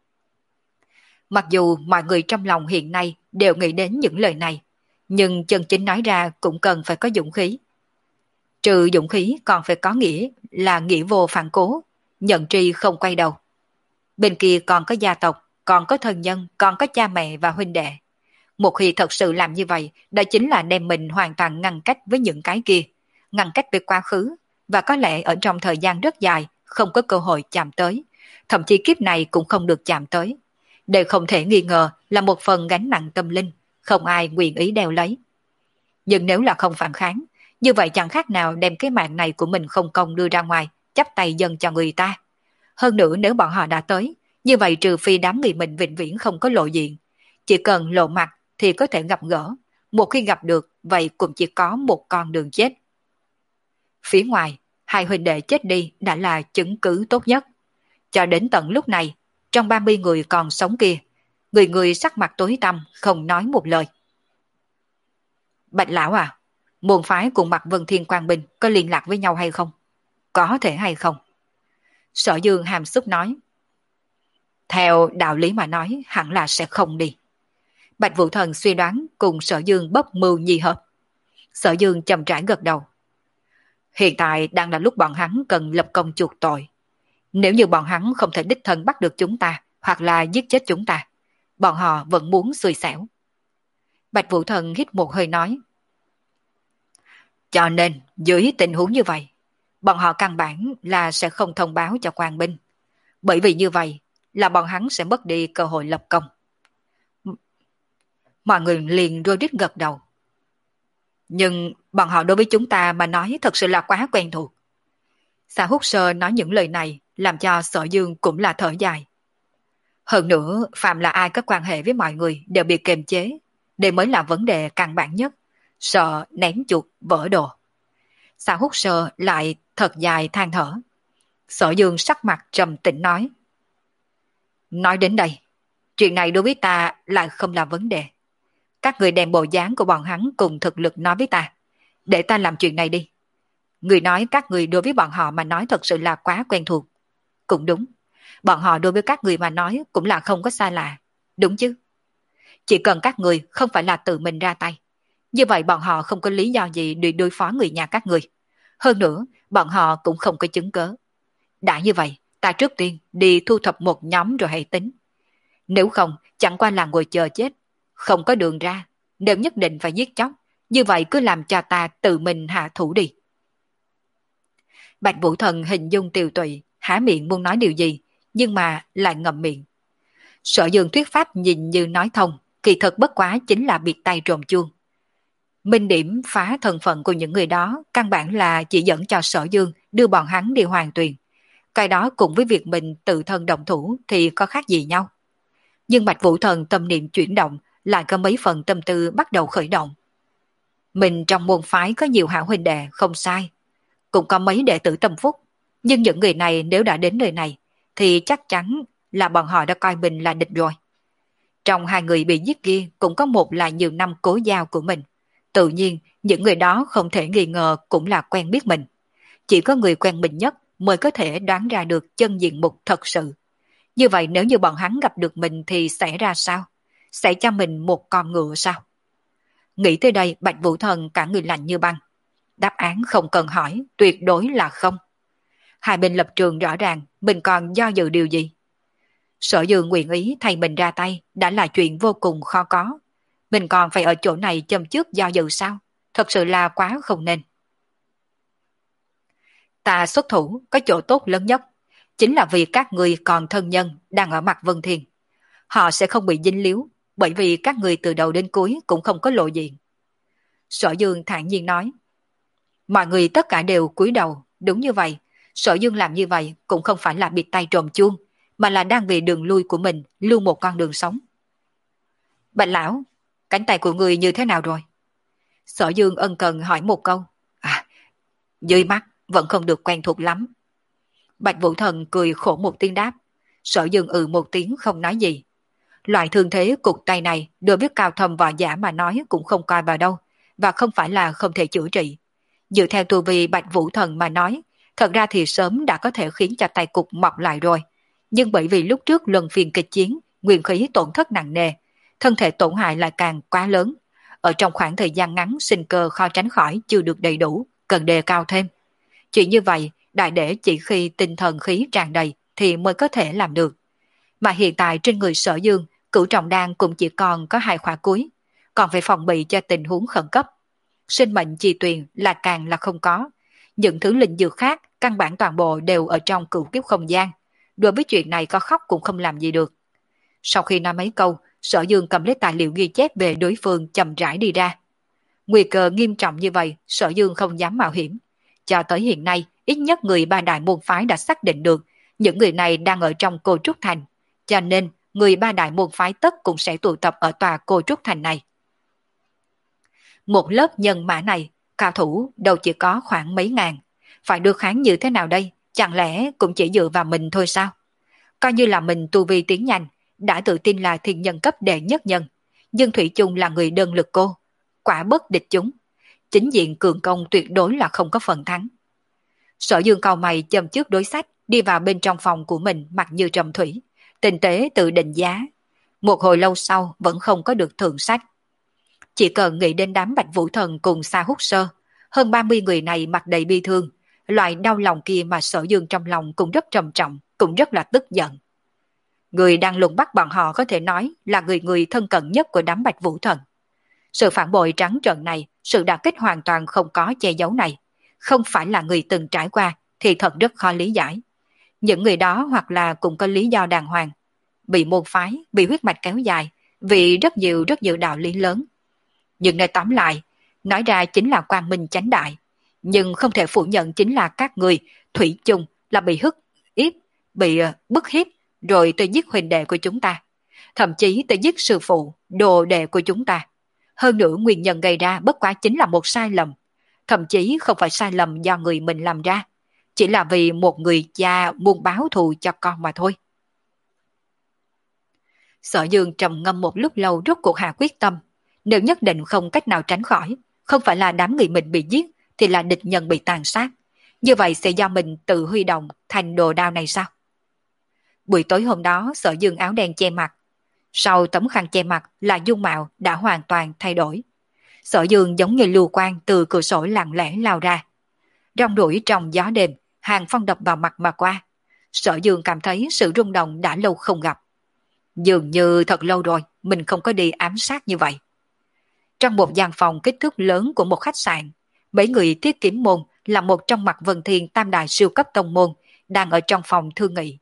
Mặc dù mọi người trong lòng hiện nay đều nghĩ đến những lời này, nhưng chân chính nói ra cũng cần phải có dũng khí. Trừ dũng khí còn phải có nghĩa là nghĩa vô phản cố, nhận tri không quay đầu. Bên kia còn có gia tộc, còn có thân nhân, còn có cha mẹ và huynh đệ. Một khi thật sự làm như vậy, đó chính là đem mình hoàn toàn ngăn cách với những cái kia, ngăn cách với quá khứ, và có lẽ ở trong thời gian rất dài không có cơ hội chạm tới, thậm chí kiếp này cũng không được chạm tới. Đây không thể nghi ngờ là một phần gánh nặng tâm linh, không ai nguyện ý đeo lấy. Nhưng nếu là không phản kháng, như vậy chẳng khác nào đem cái mạng này của mình không công đưa ra ngoài, chắp tay dâng cho người ta. Hơn nữa nếu bọn họ đã tới, như vậy trừ phi đám người mình vĩnh viễn không có lộ diện, chỉ cần lộ mặt thì có thể gặp gỡ, một khi gặp được vậy cũng chỉ có một con đường chết. Phía ngoài, hai huynh đệ chết đi đã là chứng cứ tốt nhất. Cho đến tận lúc này, trong ba mươi người còn sống kia, người người sắc mặt tối tăm không nói một lời. Bạch lão à, môn phái cùng Mạc Vân Thiên Quang Binh có liên lạc với nhau hay không? Có thể hay không? Sở Dương hàm xúc nói. Theo đạo lý mà nói hẳn là sẽ không đi. Bạch Vũ Thần suy đoán cùng Sở Dương bốc mưu nhi hợp. Sở Dương chậm rãi gật đầu. Hiện tại đang là lúc bọn hắn cần lập công chuộc tội. Nếu như bọn hắn không thể đích thân bắt được chúng ta hoặc là giết chết chúng ta, bọn họ vẫn muốn xui xẻo. Bạch Vũ Thần hít một hơi nói. Cho nên dưới tình huống như vậy, bọn họ căn bản là sẽ không thông báo cho quan binh. Bởi vì như vậy là bọn hắn sẽ mất đi cơ hội lập công. Mọi người liền rối rít gật đầu. Nhưng bọn họ đối với chúng ta mà nói thật sự là quá quen thuộc. Xã Húc Sơ nói những lời này làm cho Sở Dương cũng là thở dài. Hơn nữa, phạm là ai có quan hệ với mọi người đều bị kiềm chế. Đây mới là vấn đề căn bản nhất. Sợ ném chuột vỡ đồ. Xã Húc Sơ lại thật dài than thở. Sở Dương sắc mặt trầm tĩnh nói. Nói đến đây, chuyện này đối với ta lại không là vấn đề. Các người đem bộ dáng của bọn hắn cùng thực lực nói với ta. Để ta làm chuyện này đi. Người nói các người đối với bọn họ mà nói thật sự là quá quen thuộc. Cũng đúng. Bọn họ đối với các người mà nói cũng là không có xa lạ. Đúng chứ? Chỉ cần các người không phải là tự mình ra tay. Như vậy bọn họ không có lý do gì để đối phó người nhà các người. Hơn nữa, bọn họ cũng không có chứng cớ. Đã như vậy, ta trước tiên đi thu thập một nhóm rồi hãy tính. Nếu không, chẳng qua là ngồi chờ chết. không có đường ra, nếu nhất định phải giết chóc, như vậy cứ làm cho ta tự mình hạ thủ đi. Bạch Vũ Thần hình dung tiều tụy, há miệng muốn nói điều gì, nhưng mà lại ngậm miệng. Sở Dương thuyết pháp nhìn như nói thông, kỳ thực bất quá chính là biệt tay trộm chuông. Minh điểm phá thân phận của những người đó căn bản là chỉ dẫn cho Sở Dương đưa bọn hắn đi hoàn tuyền. Cái đó cùng với việc mình tự thân động thủ thì có khác gì nhau. Nhưng Bạch Vũ Thần tâm niệm chuyển động, lại có mấy phần tâm tư bắt đầu khởi động. Mình trong môn phái có nhiều hảo huynh đệ không sai, cũng có mấy đệ tử tâm phúc, nhưng những người này nếu đã đến nơi này thì chắc chắn là bọn họ đã coi mình là địch rồi. Trong hai người bị giết kia cũng có một là nhiều năm cố giao của mình. Tự nhiên những người đó không thể nghi ngờ cũng là quen biết mình. Chỉ có người quen mình nhất mới có thể đoán ra được chân diện mục thật sự. Như vậy nếu như bọn hắn gặp được mình thì sẽ ra sao? Sẽ cho mình một con ngựa sao? Nghĩ tới đây Bạch Vũ Thần cả người lạnh như băng. Đáp án không cần hỏi, tuyệt đối là không. Hai bên lập trường rõ ràng, mình còn do dự điều gì? Sở Dương nguyện ý thay mình ra tay đã là chuyện vô cùng khó có. Mình còn phải ở chỗ này châm trước do dự sao? Thật sự là quá không nên. Ta xuất thủ có chỗ tốt lớn nhất, chính là vì các người còn thân nhân đang ở mặt Vân Thiên. Họ sẽ không bị dính líu, bởi vì các người từ đầu đến cuối cũng không có lộ diện. Sở Dương thản nhiên nói. Mọi người tất cả đều cúi đầu, đúng như vậy. Sở Dương làm như vậy cũng không phải là bịt tay trộm chuông, mà là đang vì đường lui của mình lưu một con đường sống. Bạch lão, cánh tay của người như thế nào rồi? Sở Dương ân cần hỏi một câu. À, dưới mắt vẫn không được quen thuộc lắm. Bạch Vũ Thần cười khổ một tiếng đáp. Sở Dương ừ một tiếng không nói gì. Loại thương thế cục tay này đối với cao thâm võ giả mà nói cũng không coi vào đâu, và không phải là không thể chữa trị. Dựa theo tu vi Bạch Vũ Thần mà nói, thật ra thì sớm đã có thể khiến cho tay cục mọc lại rồi. Nhưng bởi vì lúc trước luân phiên kịch chiến, nguyên khí tổn thất nặng nề, thân thể tổn hại lại càng quá lớn. Ở trong khoảng thời gian ngắn sinh cơ khó tránh khỏi chưa được đầy đủ, cần đề cao thêm. Chuyện như vậy, đại để chỉ khi tinh thần khí tràn đầy thì mới có thể làm được. Mà hiện tại trên người Sở Dương, Cửu Trọng Đan cũng chỉ còn có hai khóa cuối, còn phải phòng bị cho tình huống khẩn cấp. Sinh mệnh chi tuyền là càng là không có. Những thứ linh dược khác, căn bản toàn bộ đều ở trong cửu kiếp không gian. Đối với chuyện này có khóc cũng không làm gì được. Sau khi nói mấy câu, Sở Dương cầm lấy tài liệu ghi chép về đối phương chậm rãi đi ra. Nguy cơ nghiêm trọng như vậy, Sở Dương không dám mạo hiểm. Cho tới hiện nay, ít nhất người ba đại môn phái đã xác định được những người này đang ở trong Cô Trúc Thành. Cho nên, người ba đại môn phái tất cũng sẽ tụ tập ở tòa Cô Trúc Thành này. Một lớp nhân mã này, cao thủ đâu chỉ có khoảng mấy ngàn. Phải đưa kháng như thế nào đây? Chẳng lẽ cũng chỉ dựa vào mình thôi sao? Coi như là mình tu vi tiến nhanh, đã tự tin là thiên nhân cấp đệ nhất nhân. Nhưng Thủy chung là người đơn lực cô. Quả bất địch chúng. Chính diện cường công tuyệt đối là không có phần thắng. Sở Dương cau mày châm trước đối sách, đi vào bên trong phòng của mình mặt như trầm thủy. Tinh tế tự định giá. Một hồi lâu sau vẫn không có được thượng sách. Chỉ cần nghĩ đến đám Bạch Vũ Thần cùng Sa Húc Sơ, hơn ba mươi người này mặt đầy bi thương, loại đau lòng kia mà Sở Dương trong lòng cũng rất trầm trọng, cũng rất là tức giận. Người đang lùng bắt bọn họ có thể nói là người người thân cận nhất của đám Bạch Vũ Thần. Sự phản bội trắng trợn này, sự đả kích hoàn toàn không có che giấu này, không phải là người từng trải qua thì thật rất khó lý giải. Những người đó hoặc là cũng có lý do đàng hoàng, bị môn phái, bị huyết mạch kéo dài, vì rất nhiều rất nhiều đạo lý lớn. Nhưng nói tóm lại, nói ra chính là quang minh chánh đại. Nhưng không thể phủ nhận chính là các người thủy chung là bị hức, hiếp, bị uh, bức hiếp, rồi tới giết huynh đệ của chúng ta. Thậm chí tới giết sư phụ, đồ đệ của chúng ta. Hơn nữa nguyên nhân gây ra bất quá chính là một sai lầm. Thậm chí không phải sai lầm do người mình làm ra. Chỉ là vì một người cha muốn báo thù cho con mà thôi. Sở Dương trầm ngâm một lúc lâu rốt cuộc hạ quyết tâm. Nếu nhất định không cách nào tránh khỏi, không phải là đám người mình bị giết, thì là địch nhân bị tàn sát. Như vậy sẽ do mình tự huy động thành đồ đao này sao? Buổi tối hôm đó Sở Dương áo đen che mặt. Sau tấm khăn che mặt là dung mạo đã hoàn toàn thay đổi. Sở Dương giống như lưu quang từ cửa sổ lặng lẽ lao ra. Rong ruổi trong gió đêm, hàng phong đập vào mặt mà qua. Sở Dương cảm thấy sự rung động đã lâu không gặp. Dường như thật lâu rồi mình không có đi ám sát như vậy. Trong một gian phòng kích thước lớn của một khách sạn, mấy người Thiết Kiếm Môn là một trong mặt Vân Thiên tam đại siêu cấp tông môn đang ở trong phòng thương nghị.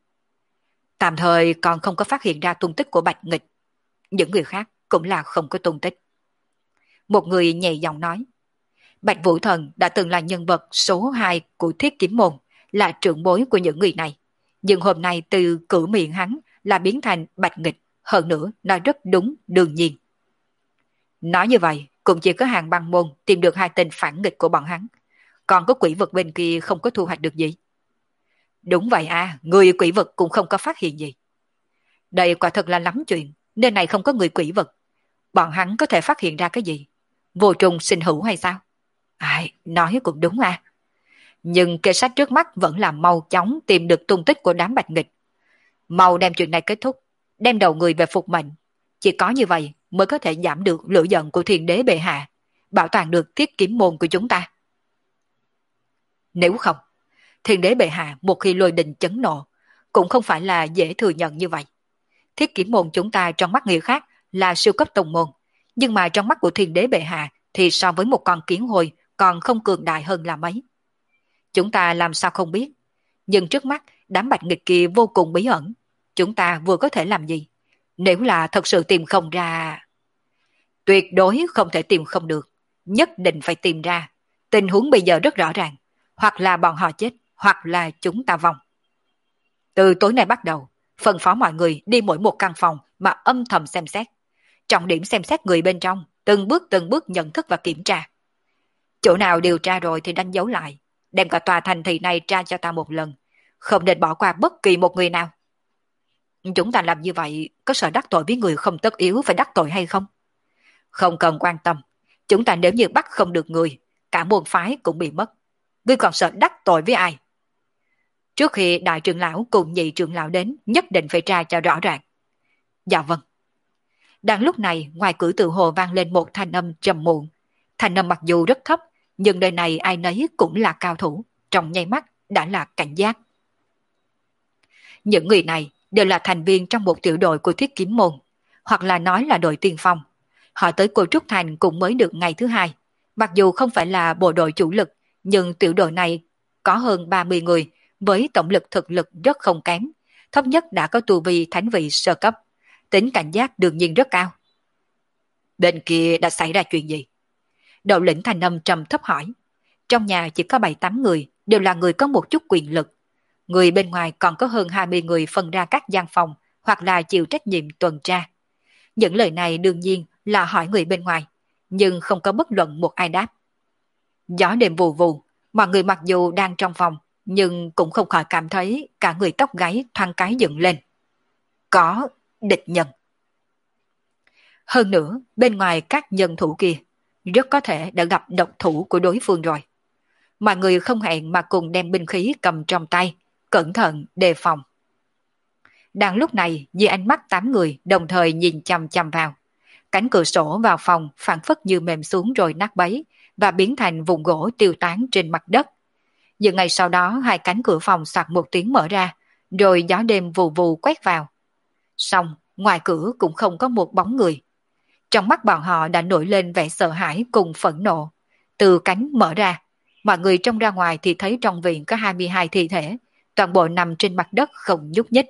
Tạm thời còn không có phát hiện ra tung tích của Bạch Nghịch. Những người khác cũng là không có tung tích. Một người nhẹ giọng nói. Bạch Vũ Thần đã từng là nhân vật số hai của Thiết Kiếm Môn, là trưởng bối của những người này. Nhưng hôm nay từ cử miệng hắn là biến thành Bạch Nghịch, hơn nữa nói rất đúng đương nhiên. Nói như vậy, cũng chỉ có Hàng Băng Môn tìm được hai tên phản nghịch của bọn hắn. Còn có quỷ vực bên kia không có thu hoạch được gì. Đúng vậy à, người quỷ vực cũng không có phát hiện gì. Đây quả thật là lắm chuyện, nơi này không có người quỷ vực. Bọn hắn có thể phát hiện ra cái gì? Vô trùng sinh hữu hay sao? Ai, nói cũng đúng à. Nhưng kế sách trước mắt vẫn là mau chóng tìm được tung tích của đám Bạch Nghịch. Mau đem chuyện này kết thúc, đem đầu người về phục mệnh. Chỉ có như vậy mới có thể giảm được lửa giận của Thiên Đế bệ hạ, bảo toàn được Thiết Kiếm Môn của chúng ta. Nếu không, Thiên Đế bệ hạ một khi lôi đình chấn nộ, cũng không phải là dễ thừa nhận như vậy. Thiết Kiếm Môn chúng ta trong mắt người khác là siêu cấp tông môn, nhưng mà trong mắt của Thiên Đế bệ hạ thì so với một con kiến hôi còn không cường đại hơn là mấy. Chúng ta làm sao không biết, nhưng trước mắt đám Bạch Nghịch kia vô cùng bí ẩn, chúng ta vừa có thể làm gì? Nếu là thật sự tìm không ra... Tuyệt đối không thể tìm không được, nhất định phải tìm ra. Tình huống bây giờ rất rõ ràng, hoặc là bọn họ chết, hoặc là chúng ta vong. Từ tối nay bắt đầu, phân phó mọi người đi mỗi một căn phòng mà âm thầm xem xét. Trọng điểm xem xét người bên trong, từng bước từng bước nhận thức và kiểm tra. Chỗ nào điều tra rồi thì đánh dấu lại, đem cả tòa thành thị này tra cho ta một lần, không nên bỏ qua bất kỳ một người nào. Chúng ta làm như vậy có sợ đắc tội với người không tất yếu phải đắc tội hay không? Không cần quan tâm, chúng ta nếu như bắt không được người, cả môn phái cũng bị mất. Ngươi còn sợ đắc tội với ai? Trước khi đại trưởng lão cùng nhị trưởng lão đến, nhất định phải tra cho rõ ràng. Dạ vâng. Đang lúc này, ngoài cửa tự hồ vang lên một thanh âm trầm muộn. Thanh âm mặc dù rất thấp, nhưng nơi này ai nấy cũng là cao thủ, trong nháy mắt đã là cảnh giác. Những người này đều là thành viên trong một tiểu đội của Thiết Kiếm Môn, hoặc là nói là đội tiên phong. Họ tới Cô Trúc Thành cũng mới được ngày thứ hai. Mặc dù không phải là bộ đội chủ lực, nhưng tiểu đội này có hơn ba mươi người, với tổng lực thực lực rất không kém, thấp nhất đã có tu vi thánh vị sơ cấp. Tính cảnh giác đương nhiên rất cao. Bên kia đã xảy ra chuyện gì? Đầu lĩnh Thành Âm trầm thấp hỏi. Trong nhà chỉ có bảy tám người, đều là người có một chút quyền lực. Người bên ngoài còn có hơn hai mươi người phân ra các gian phòng, hoặc là chịu trách nhiệm tuần tra. Những lời này đương nhiên là hỏi người bên ngoài, nhưng không có bất luận một ai đáp. Gió đêm vù vù, mọi người mặc dù đang trong phòng, nhưng cũng không khỏi cảm thấy cả người tóc gáy thoáng cái dựng lên. Có địch nhân. Hơn nữa, bên ngoài các nhân thủ kia, rất có thể đã gặp độc thủ của đối phương rồi. Mọi người không hẹn mà cùng đem binh khí cầm trong tay, cẩn thận đề phòng. Đang lúc này, dưới ánh mắt tám người đồng thời nhìn chằm chằm vào. Cánh cửa sổ vào phòng phản phất như mềm xuống rồi nát bấy và biến thành vùng gỗ tiêu tán trên mặt đất. Nhưng ngày sau đó hai cánh cửa phòng soạt một tiếng mở ra, rồi gió đêm vù vù quét vào. Xong, ngoài cửa cũng không có một bóng người. Trong mắt bọn họ đã nổi lên vẻ sợ hãi cùng phẫn nộ. Từ cánh mở ra, mọi người trông ra ngoài thì thấy trong viện có hai mươi hai thi thể, toàn bộ nằm trên mặt đất không nhúc nhích.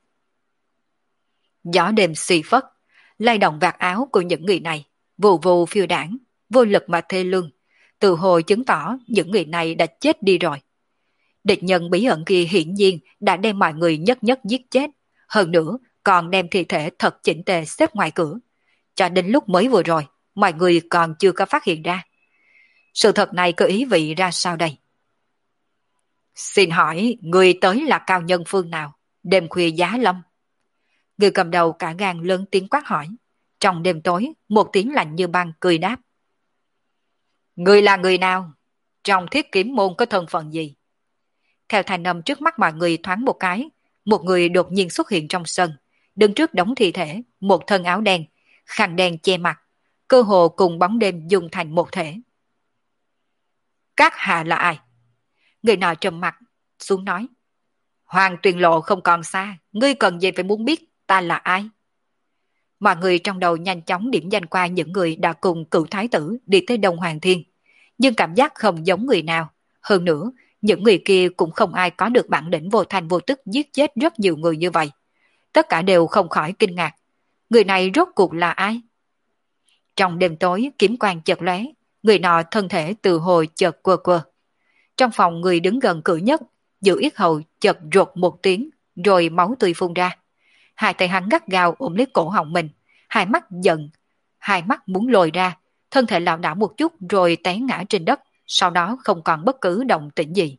Gió đêm xì phất, lay động vạt áo của những người này, vù vù phiêu đảng, vô lực mà thê lương, từ hồi chứng tỏ những người này đã chết đi rồi. Địch nhân bí ẩn kia hiển nhiên đã đem mọi người nhất nhất giết chết, hơn nữa còn đem thi thể thật chỉnh tề xếp ngoài cửa. Cho đến lúc mới vừa rồi, mọi người còn chưa có phát hiện ra. Sự thật này có ý vị ra sao đây? Xin hỏi, người tới là cao nhân phương nào? Đêm khuya giá lâm. Người cầm đầu cả gan lớn tiếng quát hỏi. Trong đêm tối, một tiếng lạnh như băng cười đáp. Người là người nào? Trong Thiết Kiếm Môn có thân phận gì? Theo thanh âm trước mắt mọi người thoáng một cái, một người đột nhiên xuất hiện trong sân, đứng trước đống thi thể, một thân áo đen, khăn đen che mặt, cơ hồ cùng bóng đêm dùng thành một thể. Các hạ là ai? Người nọ trầm mặt xuống nói. Hoàng Tuyền Lộ không còn xa, ngươi cần gì phải muốn biết ta là ai? Mọi người trong đầu nhanh chóng điểm danh qua những người đã cùng cựu thái tử đi tới Đông Hoàng Thiên, nhưng cảm giác không giống người nào. Hơn nữa, những người kia cũng không ai có được bản lĩnh vô thanh vô tức giết chết rất nhiều người như vậy. Tất cả đều không khỏi kinh ngạc. Người này rốt cuộc là ai? Trong đêm tối, kiếm quang chợt lóe, người nọ thân thể từ hồi chợt quơ quơ. Trong phòng người đứng gần cửa nhất, giữ yết hầu chợt rột một tiếng, rồi máu tươi phun ra. Hai tay hắn gắt gao ôm lấy cổ họng mình, hai mắt giận, hai mắt muốn lồi ra, thân thể lảo đảo một chút rồi té ngã trên đất, sau đó không còn bất cứ động tĩnh gì.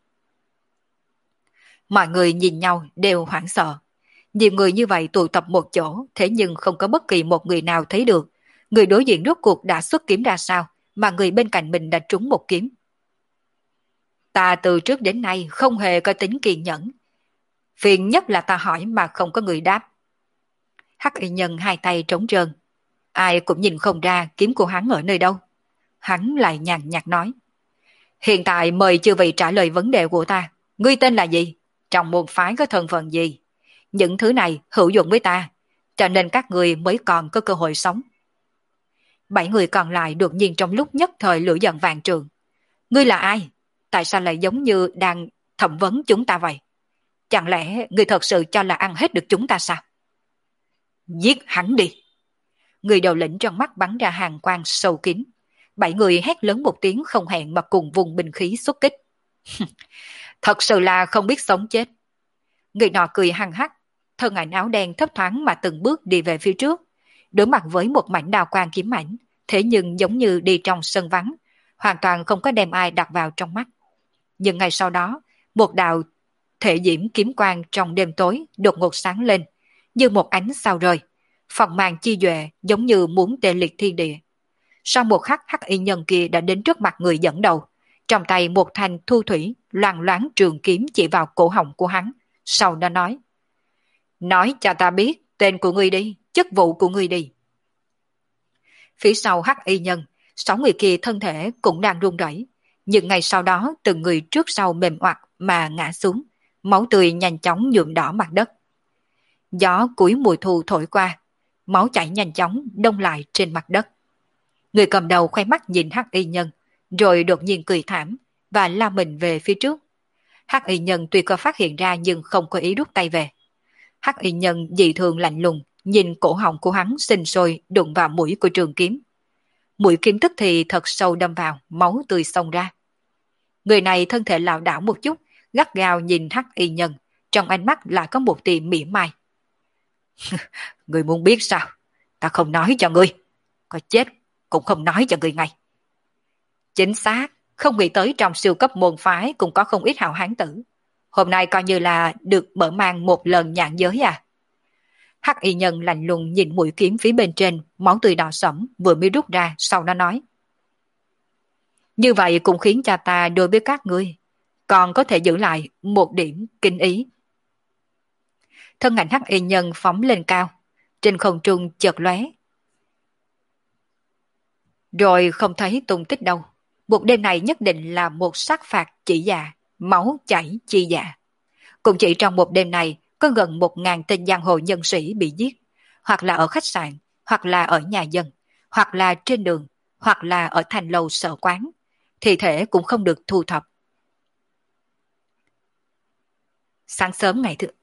Mọi người nhìn nhau đều hoảng sợ. Nhiều người như vậy tụ tập một chỗ, thế nhưng không có bất kỳ một người nào thấy được người đối diện rốt cuộc đã xuất kiếm ra sao, mà người bên cạnh mình đã trúng một kiếm. Ta từ trước đến nay không hề có tính kiên nhẫn. Phiền nhất là ta hỏi mà không có người đáp. Hắc y nhân hai tay trống trơn. Ai cũng nhìn không ra kiếm của hắn ở nơi đâu. Hắn lại nhàn nhạt nói. Hiện tại mời chư vị trả lời vấn đề của ta. Ngươi tên là gì? Trong môn phái có thân phận gì? Những thứ này hữu dụng với ta, cho nên các người mới còn có cơ hội sống. Bảy người còn lại đột nhiên trong lúc nhất thời lửa giận vạn trường. Ngươi là ai? Tại sao lại giống như đang thẩm vấn chúng ta vậy? Chẳng lẽ ngươi thật sự cho là ăn hết được chúng ta sao? Giết hắn đi! Người đầu lĩnh trong mắt bắn ra hàng quang sâu kín. Bảy người hét lớn một tiếng không hẹn mà cùng vùng binh khí xuất kích. Thật sự là không biết sống chết. Người nọ cười hăng hắc, thân ảnh áo đen thấp thoáng mà từng bước đi về phía trước, đối mặt với một mảnh đào quang kiếm ảnh, thế nhưng giống như đi trong sân vắng, hoàn toàn không có đem ai đặt vào trong mắt. Nhưng ngày sau đó, một đạo thể diễm kiếm quang trong đêm tối đột ngột sáng lên, như một ánh sao rơi, phòng màn chi duệ giống như muốn tê liệt thiên địa. Sau một khắc, hắc y nhân kia đã đến trước mặt người dẫn đầu, trong tay một thanh thu thủy loang loáng trường kiếm chỉ vào cổ họng của hắn, sau đó nói: Nói cho ta biết tên của ngươi đi, chức vụ của ngươi đi. Phía sau hắc y nhân, sáu người kia thân thể cũng đang run rẩy, nhưng ngày sau đó từng người trước sau mềm oặt mà ngã xuống, máu tươi nhanh chóng nhuộm đỏ mặt đất. Gió cuối mùa thu thổi qua, máu chảy nhanh chóng đông lại trên mặt đất. Người cầm đầu khoe mắt nhìn hắc y nhân, rồi đột nhiên cười thảm và lao mình về phía trước. Hắc y nhân tuy có phát hiện ra nhưng không có ý rút tay về. Hắc y nhân dị thường lạnh lùng, nhìn cổ họng của hắn sinh sôi đụng vào mũi của trường kiếm. Mũi kiếm tức thì thật sâu đâm vào, máu tươi xông ra. Người này thân thể lảo đảo một chút, gắt gao nhìn hắc y nhân, trong ánh mắt lại có một tia mỉa mai. Người muốn biết sao? Ta không nói cho ngươi. Có chết cũng không nói cho ngươi ngay. Chính xác, không nghĩ tới trong siêu cấp môn phái cũng có không ít hào hán tử. Hôm nay coi như là được mở mang một lần nhạn giới à? Hắc y nhân lạnh lùng nhìn mũi kiếm phía bên trên, máu tươi đỏ sẫm vừa mới rút ra, sau đó nói: Như vậy cũng khiến cho ta đối với các ngươi còn có thể giữ lại một điểm kinh ý. Thân ảnh hắc y nhân phóng lên cao, trên không trung chợt lóe, rồi không thấy tung tích đâu. Một đêm này nhất định là một sát phạt chỉ dạ, máu chảy chi dạ. Cũng chỉ trong một đêm này có gần một ngàn tên giang hồ nhân sĩ bị giết, hoặc là ở khách sạn, hoặc là ở nhà dân, hoặc là trên đường, hoặc là ở thành lầu sở quán. Thi thể cũng không được thu thập. Sáng sớm ngày thứ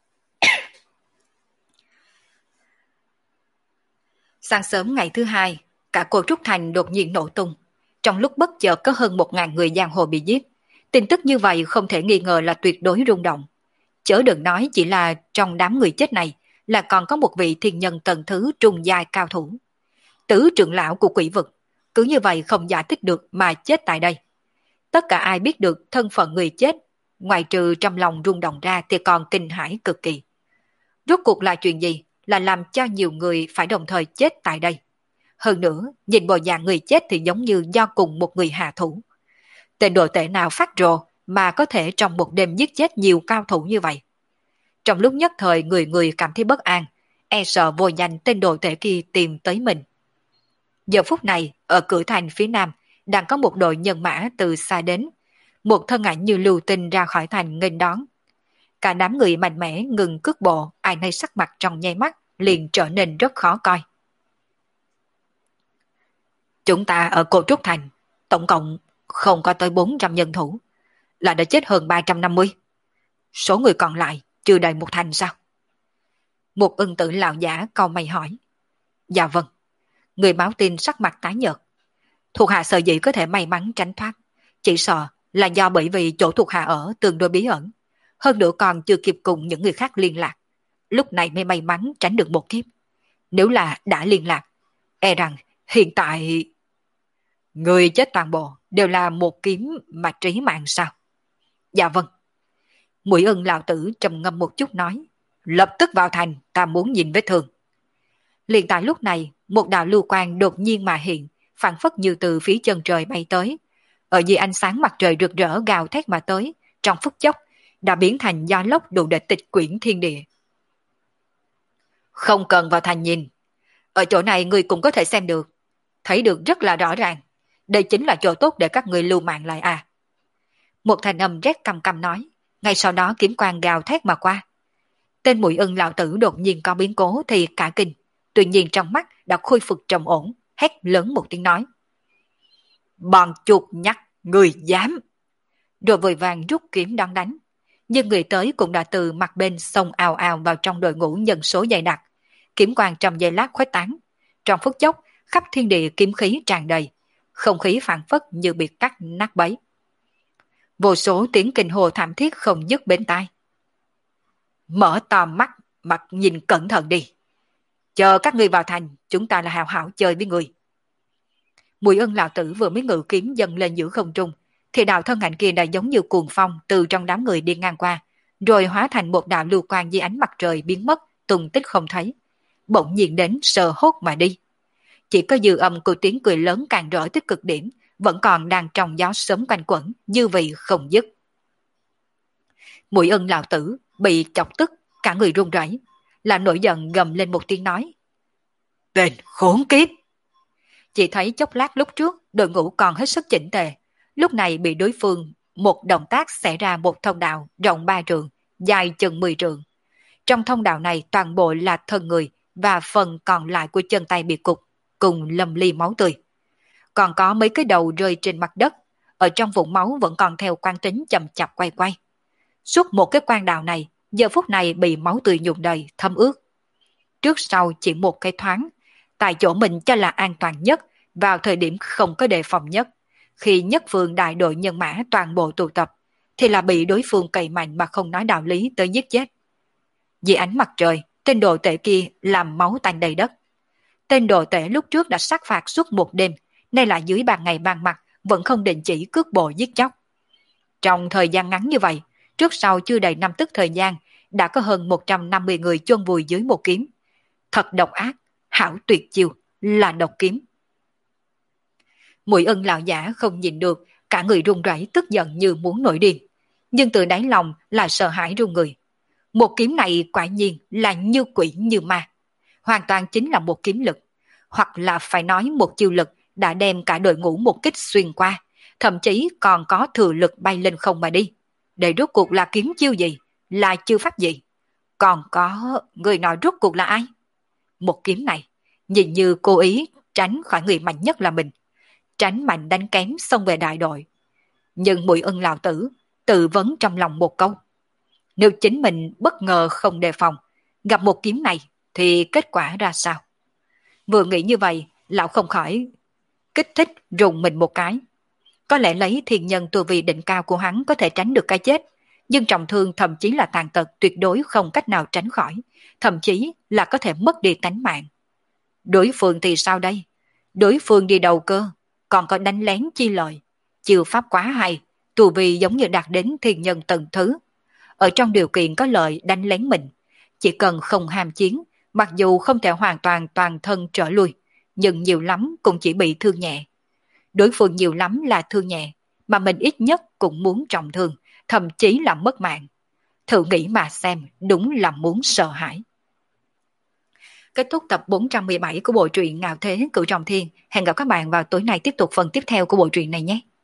Sáng sớm ngày thứ hai, cả cô Trúc Thành đột nhiên nổ tung. Trong lúc bất chợt có hơn một ngàn người giang hồ bị giết. Tin tức như vậy không thể nghi ngờ là tuyệt đối rung động. Chớ đừng nói chỉ là trong đám người chết này là còn có một vị thiên nhân tầng thứ trung giai cao thủ. Tứ trưởng lão của quỷ vực, cứ như vậy không giải thích được mà chết tại đây. Tất cả ai biết được thân phận người chết, ngoài trừ trong lòng rung động ra thì còn kinh hãi cực kỳ. Rốt cuộc là chuyện gì là làm cho nhiều người phải đồng thời chết tại đây? Hơn nữa, nhìn bộ dạng người chết thì giống như do cùng một người hạ thủ. Tên đồ tể nào phát rồ mà có thể trong một đêm giết chết nhiều cao thủ như vậy? Trong lúc nhất thời người người cảm thấy bất an, e sợ vô nhanh tên đồ tể kia tìm tới mình. Giờ phút này, ở cửa thành phía nam, đang có một đội nhân mã từ xa đến. Một thân ảnh như lưu tinh ra khỏi thành nghênh đón. Cả đám người mạnh mẽ ngừng cước bộ, ai nấy sắc mặt trong nháy mắt, liền trở nên rất khó coi. Chúng ta ở Cô Trúc Thành, tổng cộng không có tới bốn trăm nhân thủ, là đã chết hơn ba trăm năm mươi. Số người còn lại chưa đầy một thành sao? Một ưng tử lão giả cau mày hỏi. Dạ vâng. Người báo tin sắc mặt tái nhợt. Thuộc hạ sợ dĩ có thể may mắn tránh thoát, chỉ sợ là do bởi vì chỗ thuộc hạ ở tương đối bí ẩn, hơn nữa còn chưa kịp cùng những người khác liên lạc, lúc này mới may mắn tránh được một kiếp. Nếu là đã liên lạc, e rằng hiện tại... Người chết toàn bộ đều là một kiếm mà trí mạng sao? Dạ vâng. Mũi ưng lão tử trầm ngâm một chút nói. Lập tức vào thành, ta muốn nhìn vết thương. Liền tại lúc này, một đạo lưu quang đột nhiên mà hiện, phản phất như từ phía chân trời bay tới. Ở dưới ánh sáng mặt trời rực rỡ gào thét mà tới, trong phút chốc đã biến thành gió lốc đủ để tịch quyển thiên địa. Không cần vào thành nhìn, ở chỗ này người cũng có thể xem được, thấy được rất là rõ ràng. Đây chính là chỗ tốt để các người lưu mạng lại à. Một thanh âm rét căm căm nói, ngay sau đó kiếm quang gào thét mà qua. Tên mũi ưng lão tử đột nhiên có biến cố thì cả kinh, tuy nhiên trong mắt đã khôi phục trầm ổn, hét lớn một tiếng nói. Bọn chuột nhắt, người dám! Rồi vội vàng rút kiếm đón đánh. Nhưng người tới cũng đã từ mặt bên xông ào ào vào trong đội ngũ nhân số dày đặc. Kiếm quang trong giây lát khuếch tán. Trong phút chốc, khắp thiên địa kiếm khí tràn đầy. Không khí phản phất như bị cắt nát bấy. Vô số tiếng kinh hồ thảm thiết không dứt bên tai. Mở to mắt, mặt nhìn cẩn thận đi. Chờ các ngươi vào thành, chúng ta là hào hảo chơi với người. Mùi ưng lão tử vừa mới ngự kiếm dâng lên giữa không trung, thì đạo thân ảnh kia đã giống như cuồng phong từ trong đám người đi ngang qua, rồi hóa thành một đạo lưu quang dưới ánh mặt trời biến mất, tung tích không thấy. Bỗng nhiên đến sờ hốt mà đi. Chỉ có dư âm của tiếng cười lớn càng rỡ tới cực điểm, vẫn còn đang trong gió sớm quanh quẩn, dư vị không dứt. Mùi ưng lão tử bị chọc tức, cả người run rẩy, là nổi giận gầm lên một tiếng nói. Tên khốn kiếp! Chỉ thấy chốc lát lúc trước, đội ngũ còn hết sức chỉnh tề, lúc này bị đối phương một động tác xẻ ra một thông đạo rộng ba trượng, dài chừng mười trượng. Trong thông đạo này toàn bộ là thân người và phần còn lại của chân tay bị cục, cùng lầm ly máu tươi. Còn có mấy cái đầu rơi trên mặt đất, ở trong vũng máu vẫn còn theo quang tính chậm chạp quay quay. Suốt một cái quang đạo này, giờ phút này bị máu tươi nhuộm đầy, thấm ướt. Trước sau chỉ một cái thoáng, tại chỗ mình cho là an toàn nhất, vào thời điểm không có đề phòng nhất, khi nhất phương đại đội nhân mã toàn bộ tụ tập, thì là bị đối phương cày mạnh mà không nói đạo lý tới giết chết. Vì ánh mặt trời, tên đồ tể kia làm máu tanh đầy đất. Tên đồ tể lúc trước đã sát phạt suốt một đêm, nay là dưới ban ngày ban mặt, vẫn không định chỉ cước bộ giết chóc. Trong thời gian ngắn như vậy, trước sau chưa đầy năm tức thời gian, đã có hơn một trăm năm mươi người chôn vùi dưới một kiếm. Thật độc ác, hảo tuyệt chiêu, là độc kiếm. Mũi ưng lão giả không nhìn được, cả người run rẩy tức giận như muốn nổi điên. Nhưng từ đáy lòng là sợ hãi run người. Một kiếm này quả nhiên là như quỷ như ma. Hoàn toàn chính là một kiếm lực. Hoặc là phải nói một chiêu lực đã đem cả đội ngũ một kích xuyên qua. Thậm chí còn có thừa lực bay lên không mà đi. Để rốt cuộc là kiếm chiêu gì? Là chiêu pháp gì? Còn có người nói rốt cuộc là ai? Một kiếm này, nhìn như cố ý tránh khỏi người mạnh nhất là mình. Tránh mạnh đánh kém xông về đại đội. Nhưng Mùi ưng lão tử tự vấn trong lòng một câu. Nếu chính mình bất ngờ không đề phòng, gặp một kiếm này thì kết quả ra sao? Vừa nghĩ như vậy, lão không khỏi kích thích rùng mình một cái. Có lẽ lấy thiên nhân tu vi đỉnh cao của hắn có thể tránh được cái chết, nhưng trọng thương thậm chí là tàn tật tuyệt đối không cách nào tránh khỏi, thậm chí là có thể mất đi tánh mạng. Đối phương thì sao đây? Đối phương đi đầu cơ, còn có đánh lén chi lợi. Chiêu pháp quá hay, tu vi giống như đạt đến thiên nhân tầng thứ. Ở trong điều kiện có lợi đánh lén mình, chỉ cần không ham chiến, mặc dù không thể hoàn toàn toàn thân trở lui, nhưng nhiều lắm cũng chỉ bị thương nhẹ. Đối phương nhiều lắm là thương nhẹ, mà mình ít nhất cũng muốn trọng thương, thậm chí là mất mạng. Thử nghĩ mà xem, đúng là muốn sợ hãi. Kết thúc tập bốn trăm mười bảy của bộ truyện Ngạo Thế Cửu Trọng Thiên. Hẹn gặp các bạn vào tối nay tiếp tục phần tiếp theo của bộ truyện này nhé.